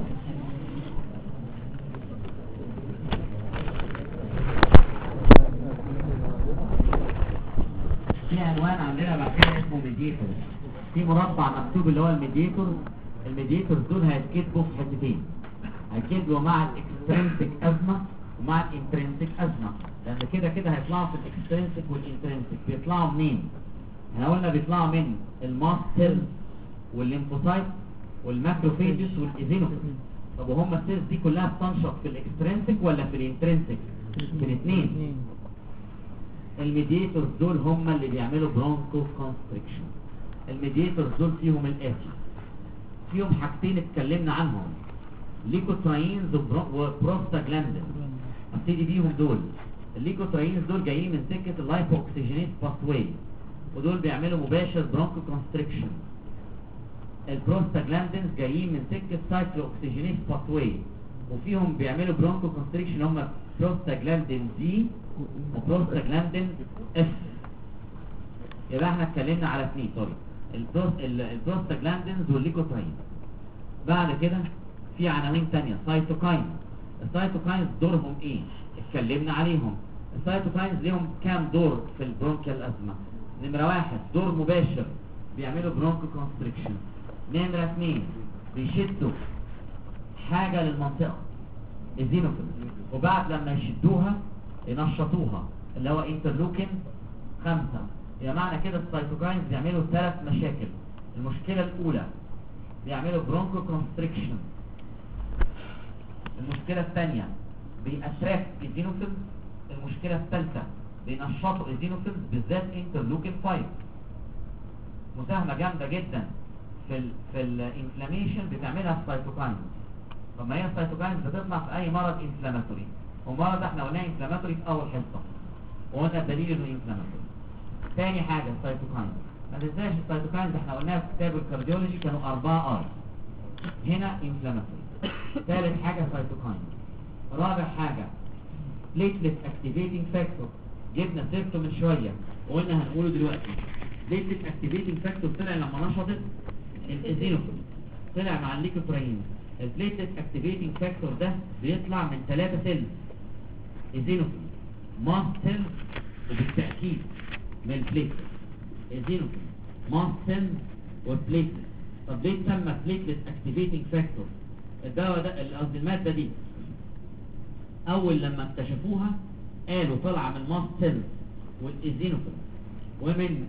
A: في عنوان عندنا بعد كده اسمه ميديتور، في مربع مكتوب اللي هو الميديتور. الميديتور دول هيتكتبوا في حتتين، هيتكتبوا مع الاكسترينسيك ازمه ومع الانترنسيك ازمه، لان كده كده هيطلعوا في الاكسترنسيك والانترنسيك. بيطلعوا منين؟ احنا قلنا بيطلعوا من الماست سيلز والليمفوسايت والماكروفيجز والايزينوفيلز. طب وهم السيلز دي كلها بتنشط في الاكسترنسيك ولا في الانترنسيك؟ في الاثنين. الميديتورز دول هم اللي بيعملوا برونكو كونستريكشن. الميديتورز دول فيهم الاتي، فيهم حاجتين اتكلمنا عنهم، ليكوتراينز وبروستاجلاندين. ابتدي بيهم دول. الليكوتراينز دول جايين من سكه اللايبو اوكسجينيز باثواي، ودول بيعملوا مباشر برونكو كونستريكشن. البروستاجلاندينز جايين من سكه سايكلو اوكسجينيز باثواي، وفيهم بيعملوا برونكو كونستريكشن هم بروستاجلاندين دي وبروستاجلاندين اف. يبقى احنا اتكلمنا على اثنين سوري البروستاجلاندينز والليكوتراين. بعد كده في عناوين تانية سايتوكاين. السايتوكاينز دورهم ايه؟ اتكلمنا عليهم. السايتوكاينز ليهم كام دور في البرونكيال ازمه؟ نمره واحد دور مباشر بيعملوا برونكو كونستريكشن. نمره اثنين بيشدوا حاجه للمنطقه الزينوفيل، وبعد لما يشدوها ينشطوها اللي هو انترلوكين خمسة. يعني معنى كده السايتوكاينز بيعملوا ثلاث مشاكل. المشكله الاولى بيعملوا برونكو كونستريكشن. المشكله الثانيه بيأتراكت الزينوفيل. المشكله الثالثه بينشطوا الزينوفيلز بالذات انترلوكين خمسة. مساهمه جامده جدا في ال في الانفلاميشن بتعملها السايتوكاينز. طب ما هي السايتوكاينز بتطلع في اي مرض انفلاماتوري، والمرض ده احنا قلناه انفلاماتوري في اول حصه وقلنا الدليل انه انفلاماتوري. ثاني حاجه السايتوكاينز، ما تنساش السايتوكاينز احنا قلناها في كتاب الكارديولوجي كانوا أربعة ار، هنا انفلاماتوري. ثالث حاجه سايتوكاينز. رابع حاجه بليتلت اكتيفيتنج فاكتور، جبنا سيرته من شويه وقلنا هنقوله دلوقتي. بليتلت اكتيفيتنج فاكتور طلع لما نشطت الازينوفيل، طلع مع الليكوتراين. البليتلت اكتيفيتنج فاكتور ده بيطلع من ثلاثه سيلز ازينوفيل، ماست سيلز، وبالتاكيد من البليتلت. ازينوفيل ماست سيلز والبليتلت. طب ليه تسمى بليتلت اكتيفيتنج فاكتور؟ الدواء ده قصدي الماده دي اول لما اكتشفوها قالوا طلع من ماست سيلز والازينوفيل ومن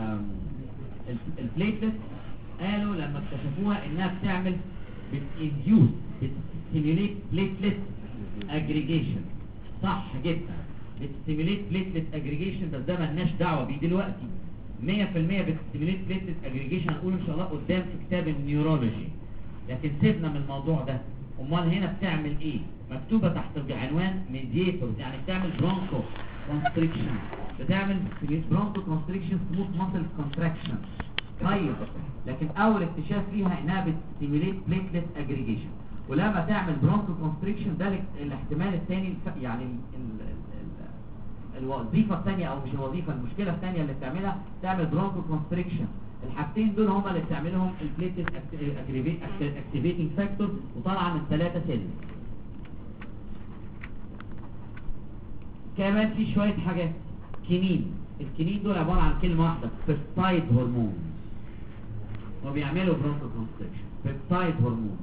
A: البليتلت. قالوا لما اكتشفوها انها بتعمل بتinduse بتستيميليت بليتلت اجريجيشن. صح جدا، بتستيميليت بليتلت اجريجيشن، بس ده مالناش دعوه بيه دلوقتي. مية في المية بتستيميليت بليتلت اجريجيشن هنقول ان شاء الله قدام في كتاب النيورولوجي، لكن سيبنا من الموضوع ده. امال هنا بتعمل ايه؟ مكتوبه تحت بعنوان ميدياتورز، يعني بتعمل برونكو كونستريكشن، بتعمل برونكو كونستريكشن سموث ماسل كونتراكشن. طيب لكن اول اكتشاف فيها انها بتستيميليت بليتلت اجريجيشن، ولما تعمل برونكو كونستريكشن ده الاحتمال الثاني، يعني ال ال الوظيفه الثانيه او مش الوظيفه، المشكله الثانيه اللي بتعملها تعمل برونكو كونستريكشن. الحاجتين دول هما اللي بتعملهم البليتلت اكتيفيتنج فاكتور، وطالعه من ثلاثه سيلز. كمان في شويه حاجات كينين. الكينين دول عباره عن كلمه واحده، بيبتايد هرمون، وبيعملوا برونكو كونستريكشن. بيبتايد هرمون.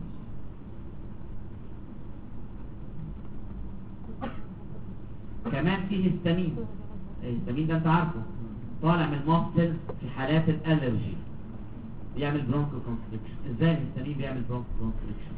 A: كمان في هيستامين. الهيستامين ده انت عارفه طالع من الماستل في حالات الالرجي، بيعمل برونكو كونستريكشن. ازاي الهيستامين بيعمل برونكو كونستريكشن؟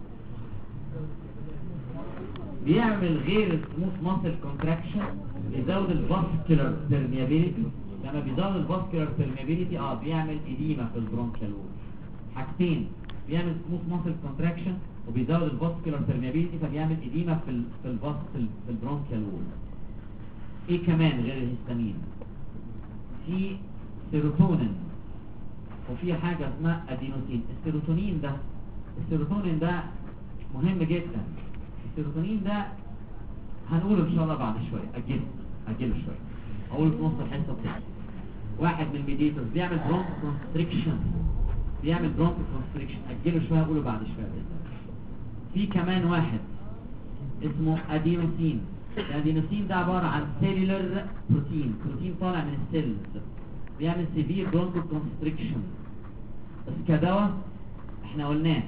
A: بيعمل غير السموث ماسل كونتراكشن، بيزود الفاسكولار بيرميابيليتي. لما بيزود الفاسكولار بيرميابيليتي اه بيعمل اديمه في البرونكيال وول. حاجتين، بيعمل سموث ماسل كونتراكشن وبيزود الفاسكولار بيرميابيليتي فبيعمل اديمه في ال في الفاسكل في البرونكيال وول. ايه كمان غير الهستامين؟ في سيروتونين، وفي حاجه اسمها ادينوسين. السيروتونين ده السيروتونين ده مهم جدا. السيروتونين ده هنقوله ان شاء الله بعد شويه، اجله اجله شويه، اقوله في نص الحصه بتاعتي. واحد من الميديتورز بيعمل برونكو كونستريكشن، بيعمل برونكو كونستريكشن، اجله شويه اقوله بعد شويه باذن الله. في كمان واحد اسمه ادينوسين. الادينوسين ده عباره عن سيلولر بروتين، بروتين طالع من السيلز، بيعمل سيفير برونكو كونستريكشن. بس كدواء احنا قلناه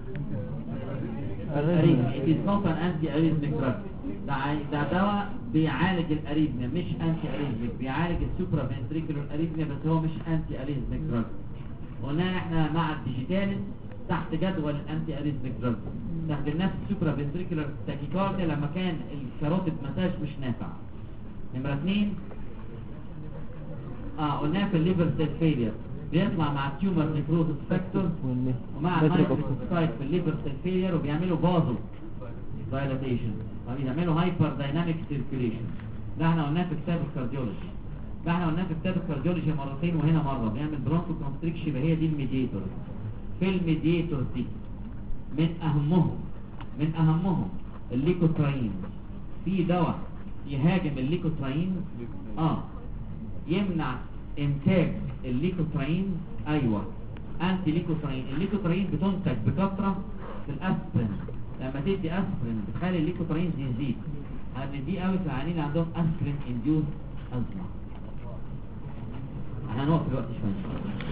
A: الاريثميا، it is not an anti-arrhythmic drug. ده ده دواء بيعالج الاريثميا مش انتي اريثميك، بيعالج السوبرا فنتريكولار اريثميا بس هو مش انتي اريثميك دراج. قلنا احنا مع الديجيتاليس تحت جدول الانتي اريثميك دراج، تحت النفس السوبرا فنتريكولار تاكيكارديا لما كان الكاروتيد مساج مش نافع. نمرة اثنين اه قلناها في الليفر سيل فيلير، بيطلع مع التيومر نيكروزس فاكتور ومع المايكروسايت في الليفر سيل فيلير، وبيعملوا بازو دايلاتيشن وبيعملوا هايبر دايناميك سيركيوليشن. ده احنا قلناه في كتاب الكارديولوجي، ده احنا قلناه في كتاب الكارديولوجي مرتين وهنا مره. بيعمل برونكو كونستريكشن، هي دي الميديتور. في الميديتور دي من اهمهم من اهمهم الليكوتراين. في دواء يهاجم الليكوتراين، اه يمنع انتاج الليكوتراين. ايوه انتي ليكوتراين. الليكوتراين بتنتج بكثره في الاسبرين، لما تدي اسبرين بتخلي الليكوتراين يزيد. هندي قوي في العيانين اللي عندهم اسبرين انديوز ازمه. هنقف دلوقتي شويه.